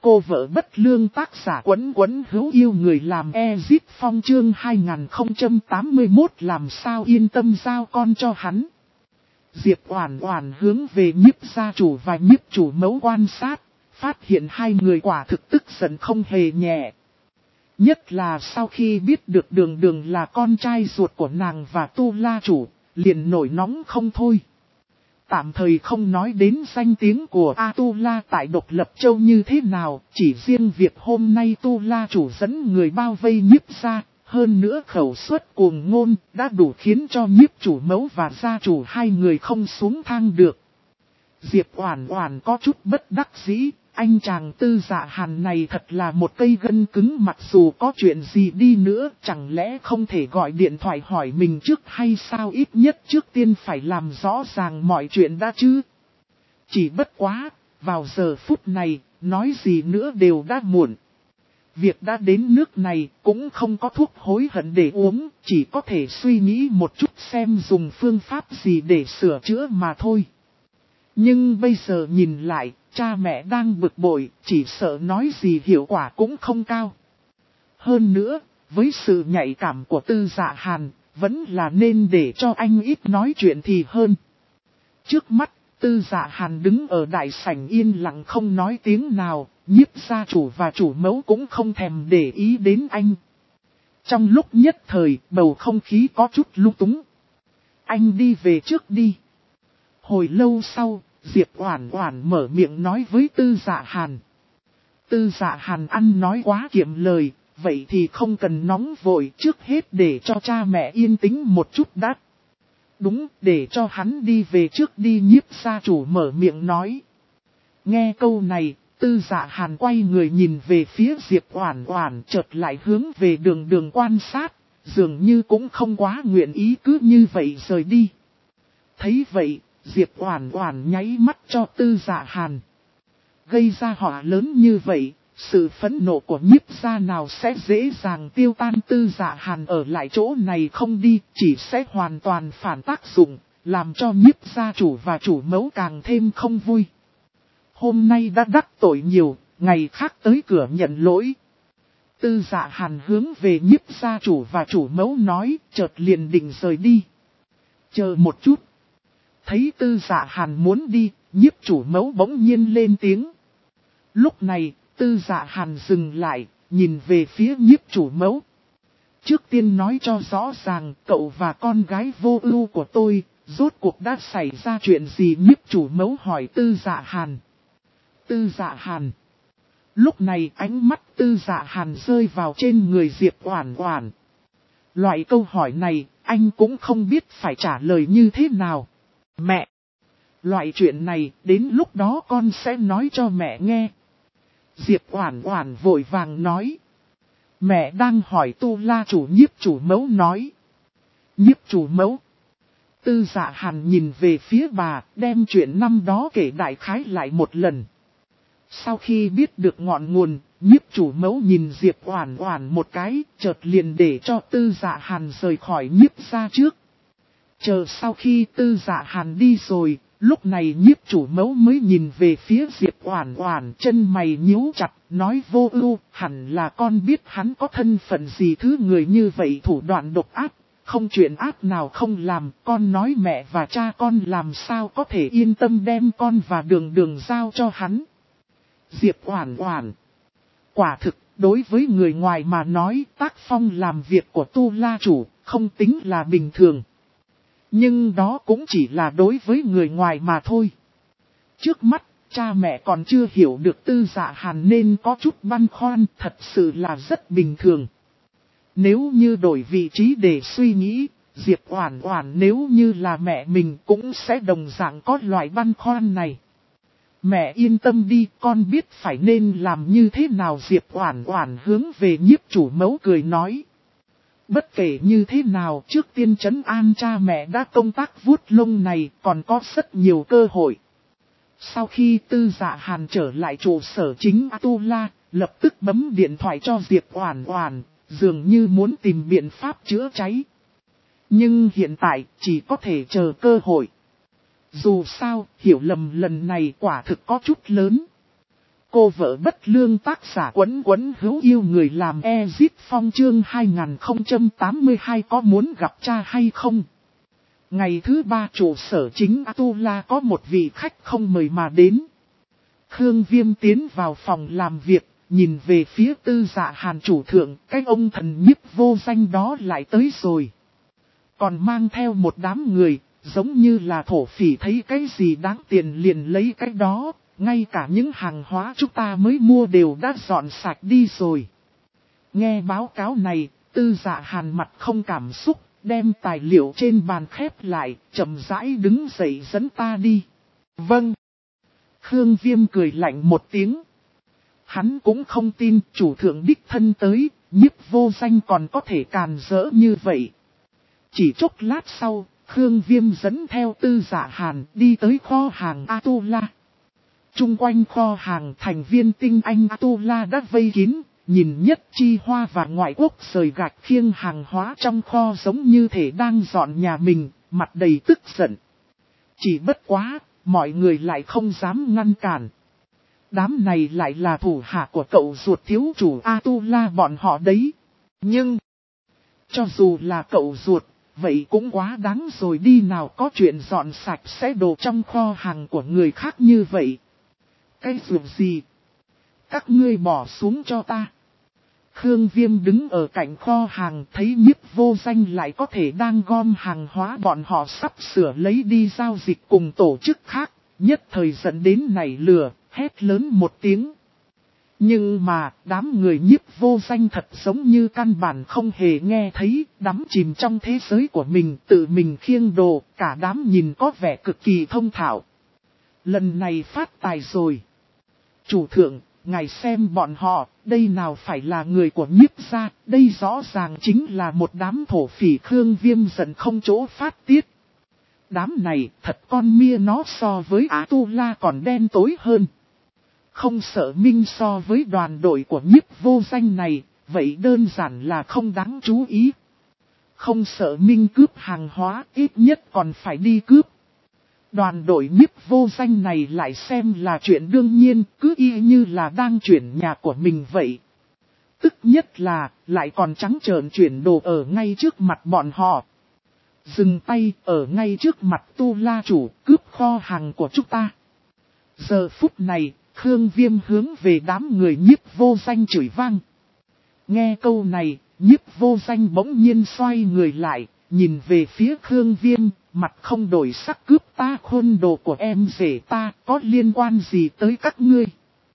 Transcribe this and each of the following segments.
Cô vợ bất lương tác giả Quấn Quấn hữu yêu người làm Ezit Phong chương 2081 làm sao yên tâm giao con cho hắn. Diệp Oản Oản hướng về Nhiếp gia chủ và Nhiếp chủ mẫu quan sát, phát hiện hai người quả thực tức giận không hề nhẹ. Nhất là sau khi biết được Đường Đường là con trai ruột của nàng và Tu La chủ, liền nổi nóng không thôi. Tạm thời không nói đến danh tiếng của A Tu La tại Độc Lập Châu như thế nào, chỉ riêng việc hôm nay Tu La chủ dẫn người bao vây Nhiếp gia, hơn nữa khẩu suất cuồng ngôn, đã đủ khiến cho Nhiếp chủ mẫu và gia chủ hai người không xuống thang được. Diệp Oản Oản có chút bất đắc dĩ, anh chàng Tư Dạ Hàn này thật là một cây gân cứng, mặc dù có chuyện gì đi nữa, chẳng lẽ không thể gọi điện thoại hỏi mình trước hay sao, ít nhất trước tiên phải làm rõ ràng mọi chuyện đã chứ. Chỉ bất quá, vào giờ phút này, nói gì nữa đều đã muộn. Việc đã đến nước này cũng không có thuốc hối hận để uống, chỉ có thể suy nghĩ một chút xem dùng phương pháp gì để sửa chữa mà thôi. Nhưng bây giờ nhìn lại, cha mẹ đang bực bội, chỉ sợ nói gì hiệu quả cũng không cao. Hơn nữa, với sự nhạy cảm của Tư Dạ Hàn, vẫn là nên để cho anh ít nói chuyện thì hơn. Trước mắt, Tư Dạ Hàn đứng ở đại sảnh yên lặng không nói tiếng nào, Nhiếp gia chủ và chủ mẫu cũng không thèm để ý đến anh. Trong lúc nhất thời, bầu không khí có chút lung túng. Anh đi về trước đi. Hồi lâu sau, Diệp Oản Oản mở miệng nói với Tư Dạ Hàn. Tư Dạ Hàn ăn nói quá kiệm lời, vậy thì không cần nóng vội, trước hết để cho cha mẹ yên tĩnh một chút đã. Đúng, để cho hắn đi về trước đi, Nhiếp gia chủ mở miệng nói. Nghe câu này, Tư Dạ Hàn quay người nhìn về phía Diệp Oản Oản, chợt lại hướng về Đường Đường quan sát, dường như cũng không quá nguyện ý cứ như vậy rời đi. Thấy vậy, Diệp Oản Oản nháy mắt cho Tư Dạ Hàn. Gây ra họa lớn như vậy, sự phẫn nộ của Nhiếp gia nào sẽ dễ dàng tiêu tan. Tư Dạ Hàn ở lại chỗ này không đi, chỉ sẽ hoàn toàn phản tác dụng, làm cho Nhiếp gia chủ và chủ mẫu càng thêm không vui. Hôm nay đã đắc tội nhiều, ngày khác tới cửa nhận lỗi. Tư Dạ Hàn hướng về Nhiếp gia chủ và chủ mẫu nói, chợt liền định rời đi. Chờ một chút. Thấy Tư Dạ Hàn muốn đi, Nhiếp chủ mẫu bỗng nhiên lên tiếng. Lúc này, Tư Dạ Hàn dừng lại, nhìn về phía Nhiếp chủ mẫu. Trước tiên nói cho rõ ràng, cậu và con gái vô ưu của tôi, rốt cuộc đã xảy ra chuyện gì? Nhiếp chủ mẫu hỏi Tư Dạ Hàn. Tư Dạ Hàn. Lúc này ánh mắt Tư Dạ Hàn rơi vào trên người Diệp Oản Oản. Loại câu hỏi này, anh cũng không biết phải trả lời như thế nào. Mẹ! Loại chuyện này, đến lúc đó con sẽ nói cho mẹ nghe. Diệp Oản Oản vội vàng nói. Mẹ đang hỏi Tu La chủ. Nhiếp chủ mẫu nói. Nhiếp chủ mẫu. Tư Dạ Hàn nhìn về phía bà, đem chuyện năm đó kể đại khái lại một lần. Sau khi biết được ngọn nguồn, Nhiếp chủ mẫu nhìn Diệp Oản Oản một cái, chợt liền để cho Tư Dạ Hàn rời khỏi Nhiếp gia trước. Chờ sau khi Tư Dạ Hàn đi rồi, lúc này Nhiếp chủ mẫu mới nhìn về phía Diệp Oản Oản, chân mày nhíu chặt, nói vô ưu, hẳn là con biết hắn có thân phận gì, thứ người như vậy thủ đoạn độc ác, không chuyện ác nào không làm, con nói mẹ và cha con làm sao có thể yên tâm đem con và Đường Đường giao cho hắn. Diệp Oản Oản. Quả thực, đối với người ngoài mà nói, tác phong làm việc của Tu La chủ, không tính là bình thường. Nhưng đó cũng chỉ là đối với người ngoài mà thôi. Trước mắt, cha mẹ còn chưa hiểu được Tư Dạ Hàn nên có chút băn khoăn, thật sự là rất bình thường. Nếu như đổi vị trí để suy nghĩ, Diệp Oản Oản nếu như là mẹ mình cũng sẽ đồng dạng có loại băn khoăn này. Mẹ yên tâm đi, con biết phải nên làm như thế nào. Diệp Oản Oản hướng về Nhiếp chủ mẫu cười nói. Bất kể như thế nào, trước tiên trấn an cha mẹ đã công tác vuốt lông này, còn có rất nhiều cơ hội. Sau khi Tư Dạ Hàn trở lại trụ sở chính A Tu La, lập tức bấm điện thoại cho Diệp Oản Oản, dường như muốn tìm biện pháp chữa cháy. Nhưng hiện tại chỉ có thể chờ cơ hội. Dù sao, hiểu lầm lần này quả thực có chút lớn. Cô vợ bất lương tác giả Quấn Quấn hữu yêu người làm Ezit Phong chương 2082 có muốn gặp cha hay không? Ngày thứ 3 trụ sở chính Atula có một vị khách không mời mà đến. Khương Viêm tiến vào phòng làm việc, nhìn về phía Tư Dạ Hàn chủ thượng, cái ông thần nhiếp vô danh đó lại tới rồi. Còn mang theo một đám người, giống như là thổ phỉ thấy cái gì đáng tiền liền lấy cái đó. Ngay cả những hàng hóa chúng ta mới mua đều đã dọn sạch đi rồi. Nghe báo cáo này, Tư Dạ Hàn mặt không cảm xúc, đem tài liệu trên bàn khép lại, chậm rãi đứng dậy dẫn ta đi. Vâng. Khương Viêm cười lạnh một tiếng. Hắn cũng không tin chủ thượng đích thân tới, nhiếp vô danh còn có thể càn rỡ như vậy. Chỉ chốc lát sau, Khương Viêm dẫn theo Tư Dạ Hàn đi tới kho hàng Atula. Trung quanh kho hàng thành viên tinh anh Atula đã vây kín, nhìn Nhất Chi Hoa và ngoại quốc rời gạch khiêng hàng hóa trong kho giống như thể đang dọn nhà mình, mặt đầy tức giận. Chỉ bất quá, mọi người lại không dám ngăn cản. Đám này lại là thủ hạ của cậu ruột thiếu chủ Atula bọn họ đấy. Nhưng, cho dù là cậu ruột, vậy cũng quá đáng rồi đi, nào có chuyện dọn sạch sẽ đồ trong kho hàng của người khác như vậy. Cái ruột gì? Các ngươi bỏ xuống cho ta. Khương Viêm đứng ở cạnh kho hàng thấy nhiếp vô danh lại có thể đang gom hàng hóa bọn họ sắp sửa lấy đi giao dịch cùng tổ chức khác, nhất thời dẫn đến nảy lửa, hét lớn một tiếng. Nhưng mà, đám người nhiếp vô danh thật giống như căn bản không hề nghe thấy, đắm chìm trong thế giới của mình, tự mình khiêng đồ, cả đám nhìn có vẻ cực kỳ thông thạo. Lần này phát tài rồi. Chủ thượng, ngài xem bọn họ, đây nào phải là người của nhiếp gia, đây rõ ràng chính là một đám thổ phỉ. Khương Viêm giận không chỗ phát tiết. Đám này thật con mia nó so với Atula còn đen tối hơn. Không sợ minh so với đoàn đội của nhiếp vô danh này, vậy đơn giản là không đáng chú ý. Không sợ minh cướp hàng hóa, ít nhất còn phải đi cướp. Đoàn đội nhiếp vô danh này lại xem là chuyện đương nhiên, cứ y như là đang chuyển nhà của mình vậy. Tức nhất là, lại còn trắng trợn chuyển đồ ở ngay trước mặt bọn họ. Dừng tay ở ngay trước mặt Tu La chủ, cướp kho hàng của chúng ta. Giờ phút này, Khương Viêm hướng về đám người nhiếp vô danh chửi vang. Nghe câu này, nhiếp vô danh bỗng nhiên xoay người lại, nhìn về phía Khương Viêm, mặt không đổi sắc. Cướp ta khuôn đồ của em rể ta, có liên quan gì tới các ngươi?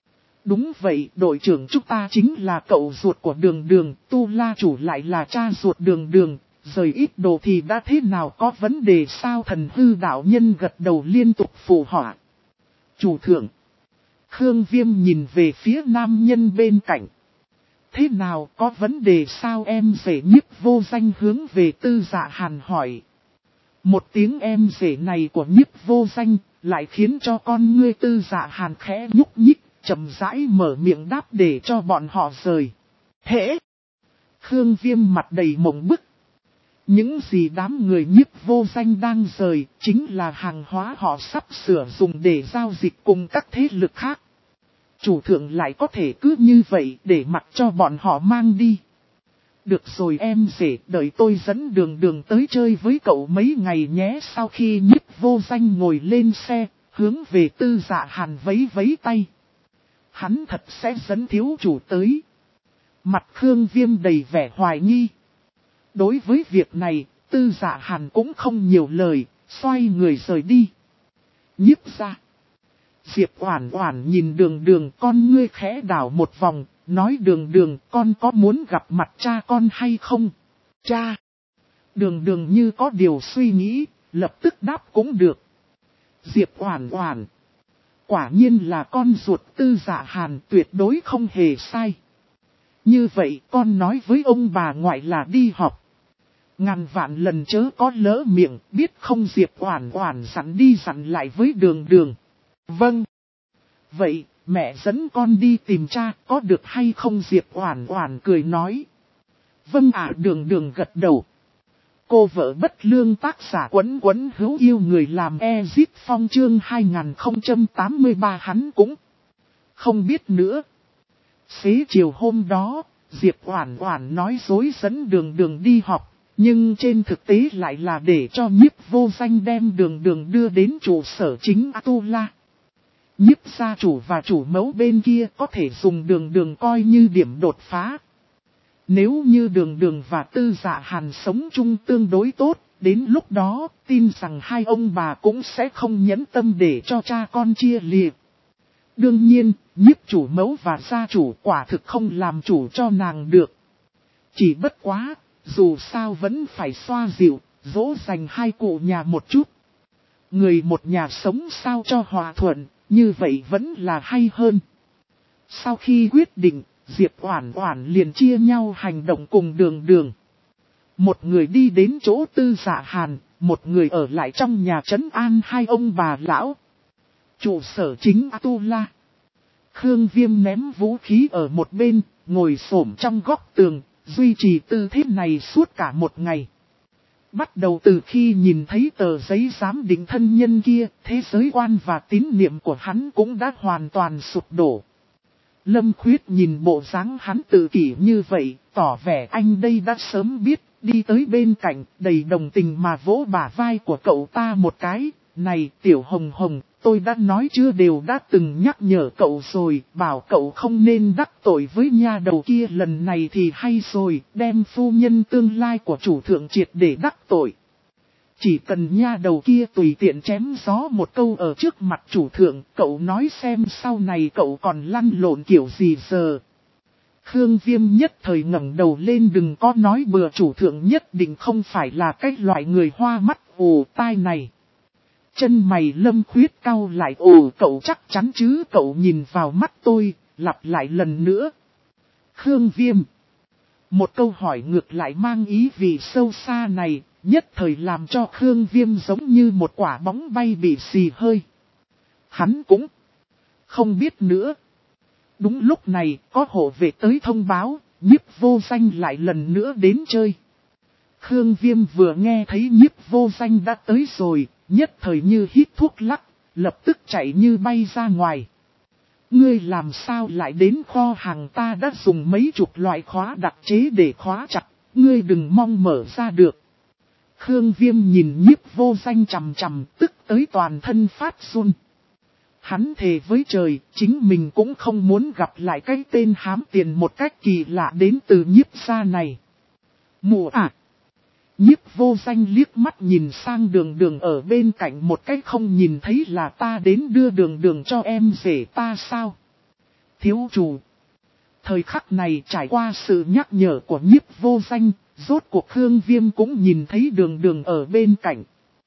Đúng vậy, đội trưởng chúng ta chính là cậu ruột của Đường Đường, Tu La chủ lại là cha ruột Đường Đường, rời ít đồ thì đã thế nào, có vấn đề sao? Thần hư đạo nhân gật đầu liên tục phụ họa. Chủ thượng. Khương Viêm nhìn về phía nam nhân bên cạnh. Thế nào, có vấn đề sao? Em rể nhiếp vô danh hướng về Tư Dạ Hàn hỏi. Một tiếng em rể này của nhiếp vô danh, lại khiến cho con ngươi Tư Dạ Hàn khẽ nhúc nhích, chậm rãi mở miệng đáp để cho bọn họ rời. Hễ! Khương Viêm mặt đầy mộng bức. Những gì đám người nhiếp vô danh đang rời, chính là hàng hóa họ sắp sửa dùng để giao dịch cùng các thế lực khác. Chủ thượng lại có thể cứ như vậy để mặc cho bọn họ mang đi. Được rồi em rể, đợi tôi dẫn Đường Đường tới chơi với cậu mấy ngày nhé. Sau khi nhiếp vô danh ngồi lên xe, hướng về Tư Dạ Hàn vẫy vẫy tay. Hắn thật sẽ dẫn thiếu chủ tới. Mặt Khương Viêm đầy vẻ hoài nghi. Đối với việc này, Tư Dạ Hàn cũng không nhiều lời, xoay người rời đi. Nhiếp ra. Diệp Oản Oản nhìn Đường Đường, con ngươi khẽ đảo một vòng, nói Đường Đường, con có muốn gặp mặt cha con hay không? Cha! Đường Đường như có điều suy nghĩ, lập tức đáp cũng được. Diệp Oản Oản. Quả nhiên là con ruột Tư Dạ Hàn, tuyệt đối không hề sai. Như vậy con nói với ông bà ngoại là đi học. Ngàn vạn lần chớ có lỡ miệng, biết không? Diệp Oản Oản dặn đi dặn lại với Đường Đường. Vâng. Vậy, mẹ dẫn con đi tìm cha, có được hay không? Diệp Oản Oản cười nói. Vâng ạ. Đường Đường gật đầu. Cô vợ bất lương tác giả Quấn Quấn hữu yêu người làm Ezit Phong chương 2083 hắn cũng Không biết nữa. Xế chiều hôm đó, Diệp Oản Oản nói dối dẫn Đường Đường đi học, nhưng trên thực tế lại là để cho Nhiếp Vô Danh đem Đường Đường đưa đến trụ sở chính Atula. Nhiếp gia chủ và chủ mẫu bên kia có thể dùng Đường Đường coi như điểm đột phá. Nếu như Đường Đường và Tư Dạ Hàn sống chung tương đối tốt, đến lúc đó tin rằng hai ông bà cũng sẽ không nhẫn tâm để cho cha con chia liệt. Đương nhiên, nhiếp chủ mẫu và gia chủ quả thực không làm chủ cho nàng được. Chỉ bất quá, dù sao vẫn phải xoa dịu, dỗ dành hai cụ nhà một chút. Người một nhà sống sao cho hòa thuận, như vậy vẫn là hay hơn. Sau khi quyết định, Diệp Oản Oản liền chia nhau hành động cùng Đường Đường. Một người đi đến chỗ Tư Dạ Hàn, một người ở lại trong nhà trấn an hai ông bà lão. Trụ sở chính Atula. Khương Viêm ném vũ khí ở một bên, ngồi xổm trong góc tường, duy trì tư thế này suốt cả một ngày. Bắt đầu từ khi nhìn thấy tờ giấy giám định thân nhân kia, thế giới quan và tín niệm của hắn cũng đã hoàn toàn sụp đổ. Lâm Khuyết nhìn bộ dáng hắn tự kỷ như vậy, tỏ vẻ anh đây đã sớm biết, đi tới bên cạnh, đầy đồng tình mà vỗ bả vai của cậu ta một cái. Này Tiểu Hồng Hồng, tôi đã nói chưa đều đã từng nhắc nhở cậu rồi, bảo cậu không nên đắc tội với nha đầu kia, lần này thì hay rồi, đem phu nhân tương lai của chủ thượng triệt để đắc tội. Chỉ cần nha đầu kia tùy tiện chém gió một câu ở trước mặt chủ thượng, cậu nói xem sau này cậu còn lăn lộn kiểu gì giờ. Khương Viêm nhất thời ngẩng đầu lên, đừng có nói bừa, chủ thượng nhất định không phải là cái loại người hoa mắt ù tai này. Chân mày Lâm Khuyết cau lại, ồ cậu chắc chắn chứ, cậu nhìn vào mắt tôi, lặp lại lần nữa. Khương Viêm. Một câu hỏi ngược lại mang ý vị sâu xa này, nhất thời làm cho Khương Viêm giống như một quả bóng bay bị xì hơi. Hắn cũng không biết nữa. Đúng lúc này, có hộ vệ tới thông báo, Nhiếp Vô Danh lại lần nữa đến chơi. Khương Viêm vừa nghe thấy Nhiếp Vô Danh đã tới rồi, nhất thời như hít thuốc lắc, lập tức chạy như bay ra ngoài. Ngươi làm sao lại đến kho hàng, ta đã dùng mấy chục loại khóa đặc chế để khóa chặt, ngươi đừng mong mở ra được. Khương Viêm nhìn Nhiếp Vô Danh chằm chằm, tức tới toàn thân phát run. Hắn thề với trời, chính mình cũng không muốn gặp lại cái tên hám tiền một cách kỳ lạ đến từ Nhiếp gia này. Mụ à! Nhiếp Vô Danh liếc mắt nhìn sang Đường Đường ở bên cạnh một cách, không nhìn thấy là ta đến đưa Đường Đường cho em rể ta sao? Thiếu chủ! Thời khắc này trải qua sự nhắc nhở của Nhiếp Vô Danh, rốt cuộc Khương Viêm cũng nhìn thấy Đường Đường ở bên cạnh.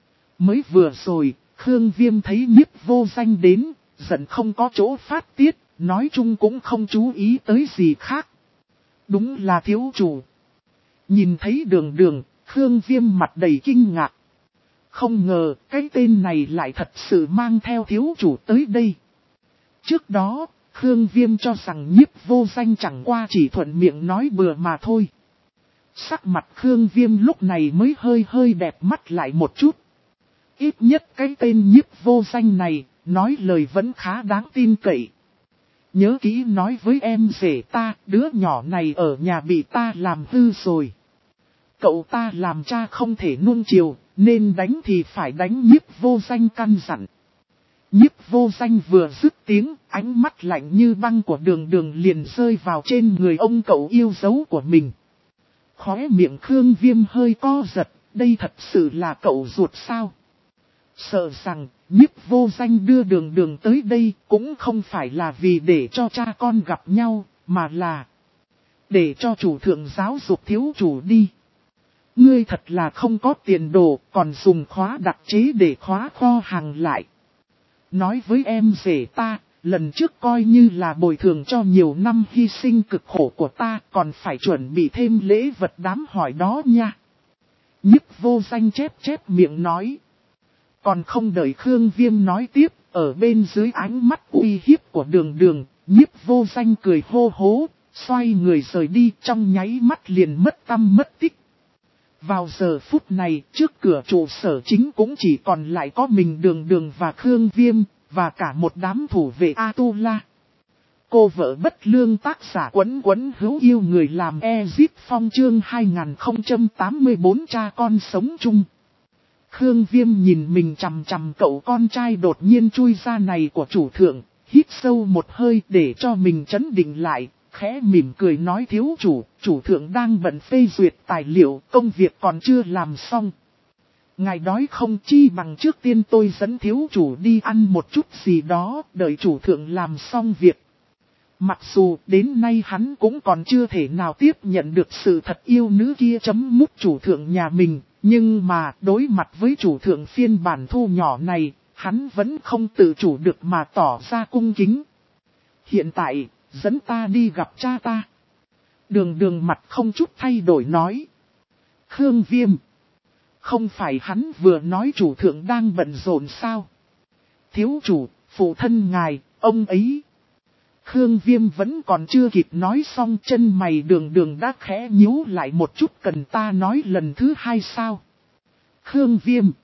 Mới vừa rồi, Khương Viêm thấy Nhiếp Vô Danh đến, giận không có chỗ phát tiết, nói chung cũng không chú ý tới gì khác. Đúng là thiếu chủ! Nhìn thấy Đường Đường, Khương Viêm mặt đầy kinh ngạc. Không ngờ cái tên này lại thật sự mang theo thiếu chủ tới đây. Trước đó, Khương Viêm cho rằng Nhiếp Vô Danh chẳng qua chỉ thuận miệng nói bừa mà thôi. Sắc mặt Khương Viêm lúc này mới hơi đẹp mắt lại một chút. Ít nhất cái tên Nhiếp Vô Danh này, nói lời vẫn khá đáng tin cậy. Nhớ kỹ nói với em rể ta, đứa nhỏ này ở nhà bị ta làm hư rồi. Cậu ta làm cha không thể nuông chiều, nên đánh thì phải đánh, Nhiếp Vô Danh căn dặn. Nhiếp Vô Danh vừa dứt tiếng, ánh mắt lạnh như băng của Đường Đường liền rơi vào trên người ông cậu yêu dấu của mình. Khóe miệng Khương Viêm hơi co giật, đây thật sự là cậu ruột sao? Sợ rằng, Nhiếp Vô Danh đưa Đường Đường tới đây cũng không phải là vì để cho cha con gặp nhau, mà là để cho chủ thượng giáo dục thiếu chủ đi. Ngươi thật là không có tiền đồ, còn dùng khóa đặc chế để khóa kho hàng lại. Nói với em rể ta, lần trước coi như là bồi thường cho nhiều năm hy sinh cực khổ của ta, còn phải chuẩn bị thêm lễ vật đám hỏi đó nha. Nhiếp Vô Danh chép miệng nói. Còn không đợi Khương Viêm nói tiếp, ở bên dưới ánh mắt uy hiếp của Đường Đường, Nhiếp Vô Danh cười hô hố, xoay người rời đi, trong nháy mắt liền mất tăm mất tích. Vào giờ phút này, trước cửa trụ sở chính cũng chỉ còn lại có mình Đường Đường và Khương Viêm, và cả một đám thủ vệ Atula. cô vợ bất lương, tác giả Quấn Quấn hữu yêu người làm Ezip Phong, chương 2084 cha con sống chung. Khương Viêm nhìn mình chằm chằm cậu con trai đột nhiên chui ra này của chủ thượng, hít sâu một hơi để cho mình trấn định lại, khẽ mỉm cười nói: thiếu chủ, chủ thượng đang bận phê duyệt tài liệu, công việc còn chưa làm xong. Ngài đói không, chi bằng trước tiên tôi dẫn thiếu chủ đi ăn một chút gì đó, đợi chủ thượng làm xong việc. Mặc dù đến nay hắn cũng còn chưa thể nào tiếp nhận được sự thật yêu nữ kia chấm mút chủ thượng nhà mình, nhưng mà đối mặt với chủ thượng phiên bản thu nhỏ này, hắn vẫn không tự chủ được mà tỏ ra cung kính. Hiện tại, dẫn ta đi gặp cha ta. Đường Đường mặt không chút thay đổi nói. Khương Viêm. Không phải hắn vừa nói chủ thượng đang bận rộn sao? Thiếu chủ, phụ thân ngài, ông ấy. Khương Viêm vẫn còn chưa kịp nói xong, chân mày Đường Đường đã khẽ nhíu lại một chút. Cần ta nói lần thứ hai sao? Khương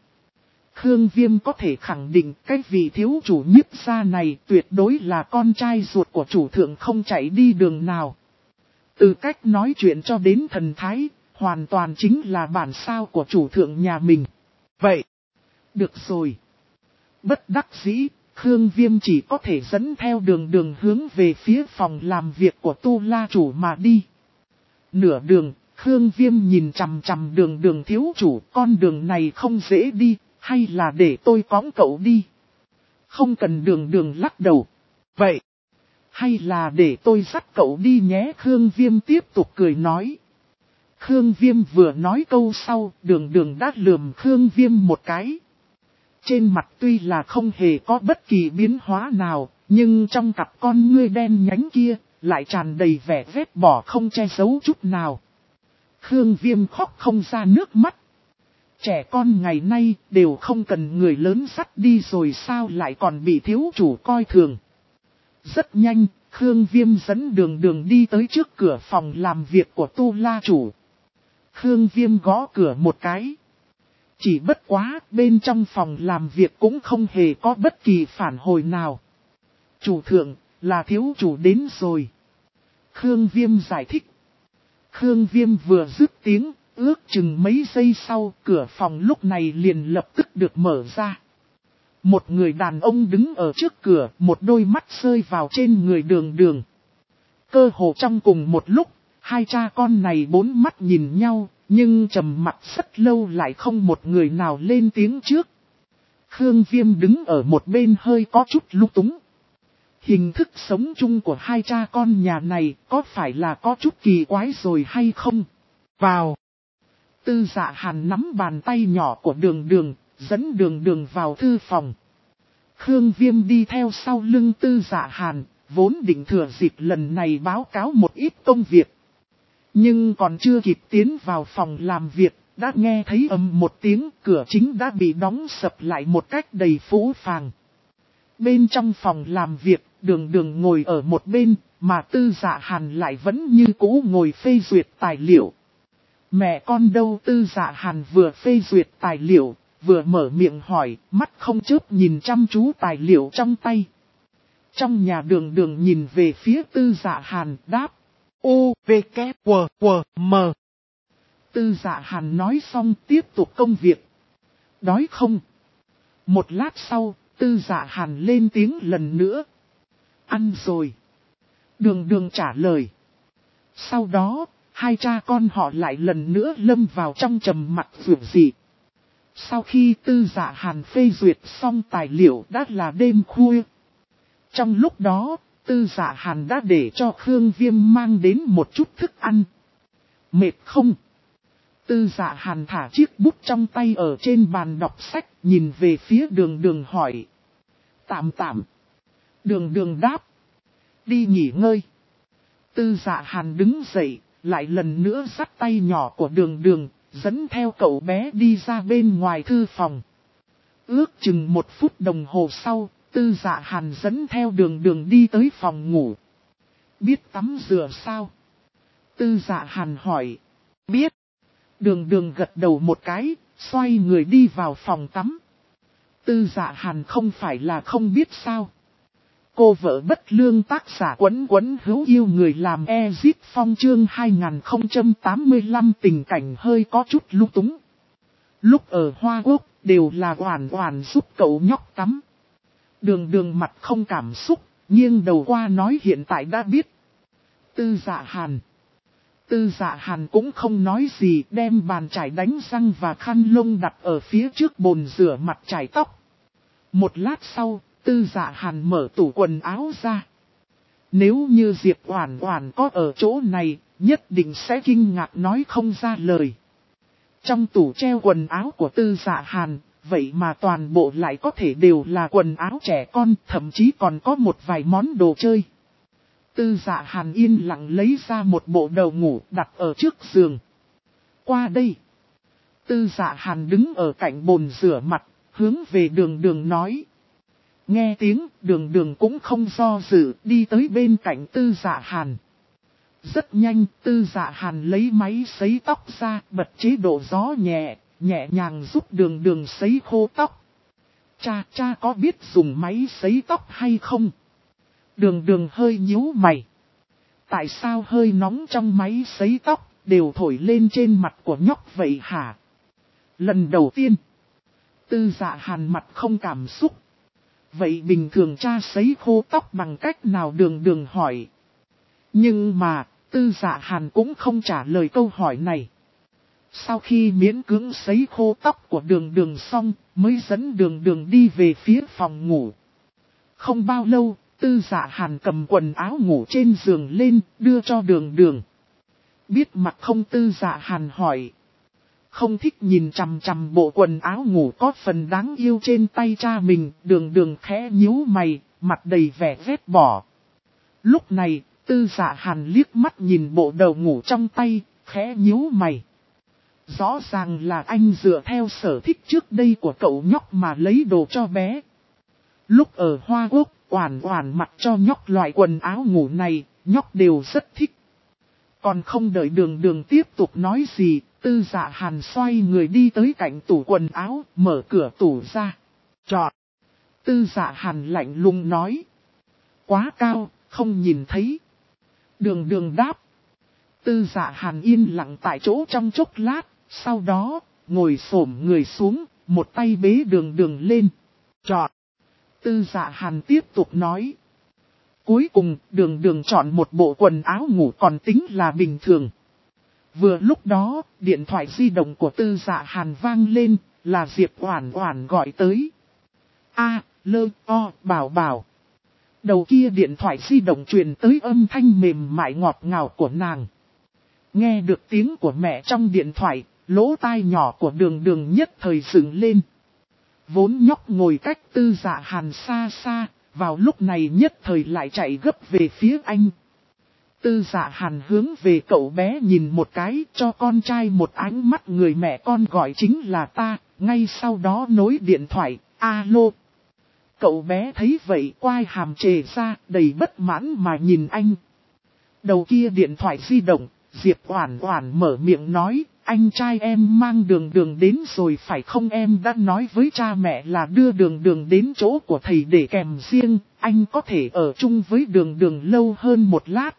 Viêm có thể khẳng định cái vị thiếu chủ nhiếp gia này tuyệt đối là con trai ruột của chủ thượng, không chạy đi đường nào. Từ cách nói chuyện cho đến thần thái, hoàn toàn chính là bản sao của chủ thượng nhà mình. Vậy, được rồi. Bất đắc dĩ, Khương Viêm chỉ có thể dẫn theo Đường Đường hướng về phía phòng làm việc của Tu La chủ mà đi. Nửa đường, Khương Viêm nhìn chằm chằm Đường Đường: thiếu chủ, con đường này không dễ đi, hay là để tôi cõng cậu đi? Không cần. Đường Đường lắc đầu. Vậy, hay là để tôi dắt cậu đi nhé? Khương Viêm tiếp tục cười nói. Khương Viêm vừa nói câu sau, Đường Đường đã lườm Khương Viêm một cái. Trên mặt tuy là không hề có bất kỳ biến hóa nào, nhưng trong cặp con ngươi đen nhánh kia, lại tràn đầy vẻ vết bỏ không che giấu chút nào. Khương Viêm khóc không ra nước mắt. Trẻ con ngày nay đều không cần người lớn dắt đi rồi sao lại còn bị thiếu chủ coi thường. Rất nhanh, Khương Viêm dẫn Đường Đường đi tới trước cửa phòng làm việc của Tu La chủ. Khương Viêm gõ cửa một cái. Chỉ bất quá, bên trong phòng làm việc cũng không hề có bất kỳ phản hồi nào. Chủ thượng, là thiếu chủ đến rồi. Khương Viêm giải thích. Khương Viêm vừa dứt tiếng, ước chừng mấy giây sau, cửa phòng lúc này liền lập tức được mở ra. Một người đàn ông đứng ở trước cửa, một đôi mắt rơi vào trên người Đường Đường. Cơ hồ trong cùng một lúc, hai cha con này bốn mắt nhìn nhau, nhưng trầm mặc rất lâu lại không một người nào lên tiếng trước. Khương Viêm đứng ở một bên hơi có chút lung túng. Hình thức sống chung của hai cha con nhà này có phải là có chút kỳ quái rồi hay không? Vào. Tư Dạ Hàn nắm bàn tay nhỏ của Đường Đường, dẫn Đường Đường vào thư phòng. Khương Viêm đi theo sau lưng Tư Dạ Hàn, vốn định thừa dịp lần này báo cáo một ít công việc. Nhưng còn chưa kịp tiến vào phòng làm việc, đã nghe thấy ầm một tiếng, cửa chính đã bị đóng sập lại một cách đầy phũ phàng. Bên trong phòng làm việc, Đường Đường ngồi ở một bên, mà Tư Dạ Hàn lại vẫn như cũ ngồi phê duyệt tài liệu. Mẹ con đâu? Tư Dạ Hàn vừa phê duyệt tài liệu, vừa mở miệng hỏi, mắt không chớp nhìn chăm chú tài liệu trong tay. Trong nhà Đường Đường nhìn về phía Tư Dạ Hàn, đáp. U, V, K, W, W, M. Tư Dạ Hàn nói xong tiếp tục công việc. Đói không? Một lát sau, Tư Dạ Hàn lên tiếng lần nữa. Ăn rồi. Đường Đường trả lời. Sau đó, hai cha con họ lại lần nữa lâm vào trong trầm mặc dường dị. Sau khi Tư Dạ Hàn phê duyệt xong tài liệu đã là đêm khuya. Trong lúc đó, Tư Dạ Hàn đã để cho Khương Viêm mang đến một chút thức ăn. Mệt không? Tư Dạ Hàn thả chiếc bút trong tay ở trên bàn đọc sách, nhìn về phía Đường Đường hỏi. Tạm. Đường Đường đáp. Đi nghỉ ngơi. Tư Dạ Hàn đứng dậy, lại lần nữa dắt tay nhỏ của Đường Đường, dẫn theo cậu bé đi ra bên ngoài thư phòng. Ước chừng 1 phút đồng hồ sau, Tư Dạ Hàn dẫn theo Đường Đường đi tới phòng ngủ. Biết tắm rửa sao? Tư Dạ Hàn hỏi. Biết. Đường Đường gật đầu một cái, xoay người đi vào phòng tắm. Tư Dạ Hàn không phải là không biết sao. cô vợ bất lương, tác giả Quấn Quấn hữu yêu người làm Ezit Phong chương 2085 tình cảnh hơi có chút lung túng. Lúc ở Hoa Quốc đều là Oản Oản giúp cậu nhóc tắm. Đường Đường mặt không cảm xúc, nghiêng đầu qua nói hiện tại đã biết. Tư Dạ Hàn cũng không nói gì, đem bàn chải đánh răng và khăn lông đặt ở phía trước bồn rửa mặt chải tóc. Một lát sau, Tư Dạ Hàn mở tủ quần áo ra. Nếu như Diệp Oản Oản có ở chỗ này, nhất định sẽ kinh ngạc nói không ra lời. Trong tủ treo quần áo của Tư Dạ Hàn, vậy mà toàn bộ lại có thể đều là quần áo trẻ con, thậm chí còn có một vài món đồ chơi. Tư Dạ Hàn yên lặng lấy ra một bộ đầu ngủ đặt ở trước giường. Qua đây. Tư Dạ Hàn đứng ở cạnh bồn rửa mặt, hướng về Đường Đường nói. Nghe tiếng, Đường Đường cũng không do dự, đi tới bên cạnh Tư Dạ Hàn. Rất nhanh, Tư Dạ Hàn lấy máy sấy tóc ra, bật chế độ gió nhẹ, nhẹ nhàng giúp Đường Đường sấy khô tóc. Cha có biết dùng máy sấy tóc hay không? Đường Đường hơi nhíu mày. Tại sao hơi nóng trong máy sấy tóc đều thổi lên trên mặt của nhóc vậy hả? Lần đầu tiên, Tư Dạ Hàn mặt không cảm xúc. Vậy bình thường cha sấy khô tóc bằng cách nào? Đường Đường hỏi. Nhưng mà, Tư Dạ Hàn cũng không trả lời câu hỏi này. Sau khi miễn cưỡng sấy khô tóc của Đường Đường xong, mới dẫn Đường Đường đi về phía phòng ngủ. Không bao lâu, Tư Dạ Hàn cầm quần áo ngủ trên giường lên, đưa cho Đường Đường. Biết mặc không? Tư Dạ Hàn hỏi. Không thích nhìn chằm chằm bộ quần áo ngủ có phần đáng yêu trên tay cha mình. Đường Đường khẽ nhíu mày, mặt đầy vẻ ghét bỏ. Lúc này, Tư Dạ Hàn liếc mắt nhìn bộ đầu ngủ trong tay, khẽ nhíu mày. Rõ ràng là anh dựa theo sở thích trước đây của cậu nhóc mà lấy đồ cho bé. Lúc ở Hoa Quốc, Oản Oản mặc cho nhóc loại quần áo ngủ này, nhóc đều rất thích. Còn không đợi Đường Đường tiếp tục nói gì, Tư Dạ Hàn xoay người đi tới cạnh tủ quần áo, mở cửa tủ ra. Chọn. Tư Dạ Hàn lạnh lùng nói. Quá cao, không nhìn thấy. Đường Đường đáp. Tư Dạ Hàn yên lặng tại chỗ trong chốc lát, sau đó, ngồi xổm người xuống, một tay bế Đường Đường lên. Chọn. Tư Dạ Hàn tiếp tục nói. Cuối cùng, Đường Đường chọn một bộ quần áo ngủ còn tính là bình thường. Vừa lúc đó, điện thoại di động của Tư Dạ Hàn vang lên, là Diệp Oản Oản gọi tới. Bảo. Đầu kia điện thoại di động truyền tới âm thanh mềm mại ngọt ngào của nàng. Nghe được tiếng của mẹ trong điện thoại, lỗ tai nhỏ của Đường Đường nhất thời dựng lên. Vốn nhóc ngồi cách Tư Dạ Hàn xa xa, vào lúc này nhất thời lại chạy gấp về phía anh. Tư Dạ Hàn hướng về cậu bé nhìn một cái, cho con trai một ánh mắt người mẹ con gọi chính là ta, ngay sau đó nối điện thoại, alo. Cậu bé thấy vậy quai hàm trề ra, đầy bất mãn mà nhìn anh. Đầu kia điện thoại di động, Diệp Oản Oản mở miệng nói, anh trai em mang Đường Đường đến rồi phải không? Em đã nói với cha mẹ là đưa Đường Đường đến chỗ của thầy để kèm riêng, anh có thể ở chung với Đường Đường lâu hơn một lát.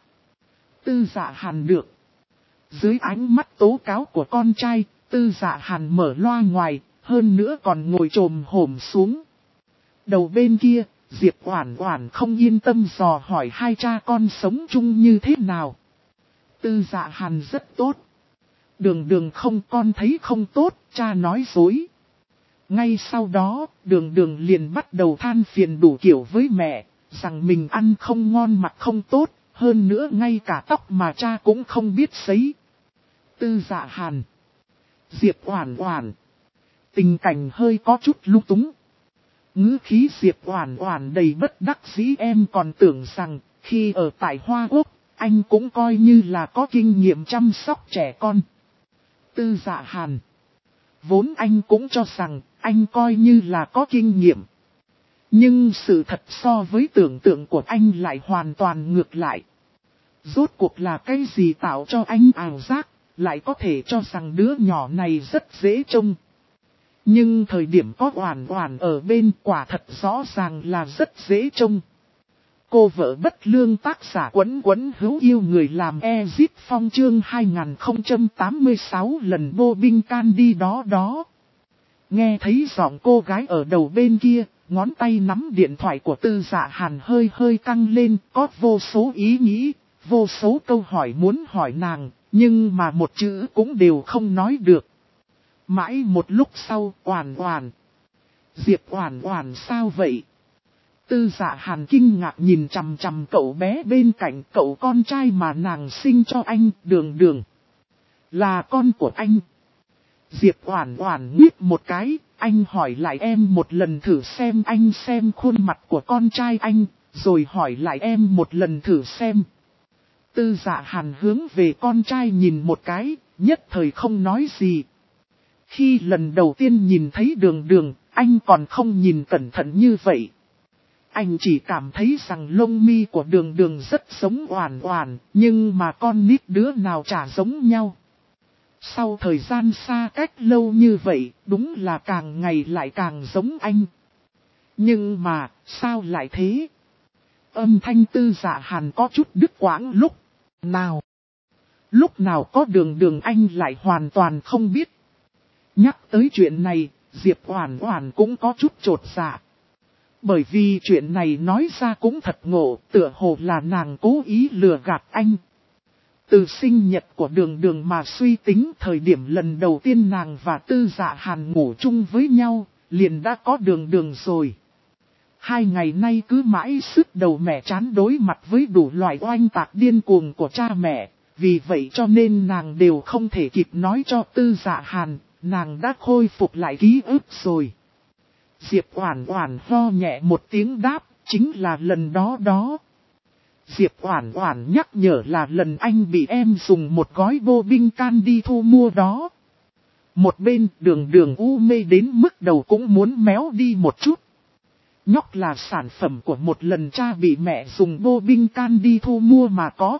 Tư Dạ Hàn được. Dưới ánh mắt tố cáo của con trai, Tư Dạ Hàn mở loa ngoài, hơn nữa còn ngồi chồm hổm xuống. Đầu bên kia, Diệp Oản Oản không yên tâm dò hỏi hai cha con sống chung như thế nào. Tư Dạ Hàn rất tốt. Đường Đường không, con thấy không tốt, cha nói dối. Ngay sau đó, Đường Đường liền bắt đầu than phiền đủ kiểu với mẹ, rằng mình ăn không ngon mặc không tốt, hơn nữa ngay cả tóc mà cha cũng không biết sấy. Tư Dạ Hàn. Diệp Oản Oản. Tình cảnh hơi có chút lung túng. Ngữ khí Diệp Oản Oản đầy bất đắc dĩ. Em còn tưởng rằng, khi ở tại Hoa Quốc, anh cũng coi như là có kinh nghiệm chăm sóc trẻ con. Tư Dạ Hàn. Vốn anh cũng cho rằng, anh coi như là có kinh nghiệm. Nhưng sự thật so với tưởng tượng của anh lại hoàn toàn ngược lại. Rốt cuộc là cái gì tạo cho anh ảo giác, lại có thể cho rằng đứa nhỏ này rất dễ trông. Nhưng thời điểm có Oản Oản ở bên quả thật rõ ràng là rất dễ trông. Cô vợ bất lương tác giả Quấn Quấn hữu yêu người làm Ezip Phong chương 2086 lần vô binh can đi đó đó. Nghe thấy giọng cô gái ở đầu bên kia, ngón tay nắm điện thoại của Tư Dạ Hàn hơi hơi căng lên, có vô số ý nghĩ, vô số câu hỏi muốn hỏi nàng, nhưng mà một chữ cũng đều không nói được. Mãi một lúc sau, Oản Oản. Diệp Oản Oản sao vậy? Tư Dạ Hàn kinh ngạc nhìn chằm chằm cậu bé bên cạnh, cậu con trai mà nàng sinh cho anh, Đường Đường. Là con của anh. Diệp Oản Oản nguyết một cái, anh hỏi lại em một lần thử xem, anh xem khuôn mặt của con trai anh, rồi hỏi lại em một lần thử xem. Tư Dạ Hàn hướng về con trai nhìn một cái, nhất thời không nói gì. Khi lần đầu tiên nhìn thấy Đường Đường, anh còn không nhìn cẩn thận như vậy. Anh chỉ cảm thấy rằng lông mi của Đường Đường rất giống Oản Oản, nhưng mà con nít đứa nào chả giống nhau. Sau thời gian xa cách lâu như vậy, đúng là càng ngày lại càng giống anh. Nhưng mà, sao lại thế? Âm thanh Tư Dạ Hàn có chút đứt quãng lúc nào. Lúc nào có Đường Đường anh lại hoàn toàn không biết. Nhắc tới chuyện này, Diệp Oản Oản cũng có chút chột dạ. Bởi vì chuyện này nói ra cũng thật ngộ, tựa hồ là nàng cố ý lừa gạt anh. Từ sinh nhật của Đường Đường mà suy tính thời điểm lần đầu tiên nàng và Tư Dạ Hàn ngủ chung với nhau, liền đã có Đường Đường rồi. 2 ngày nay cứ mãi sức đầu mẹ chán đối mặt với đủ loại oanh tạc điên cuồng của cha mẹ, vì vậy cho nên nàng đều không thể kịp nói cho Tư Dạ Hàn, nàng đã khôi phục lại ký ức rồi. Diệp Oản Oản ho nhẹ một tiếng đáp, chính là lần đó đó. Diệp Oản Oản nhắc nhở là lần anh bị em dùng một gói vô binh can đi thu mua đó. Một bên Đường Đường u mê đến mức đầu cũng muốn méo đi một chút. Nhóc là sản phẩm của một lần cha bị mẹ dùng vô binh can đi thu mua mà có.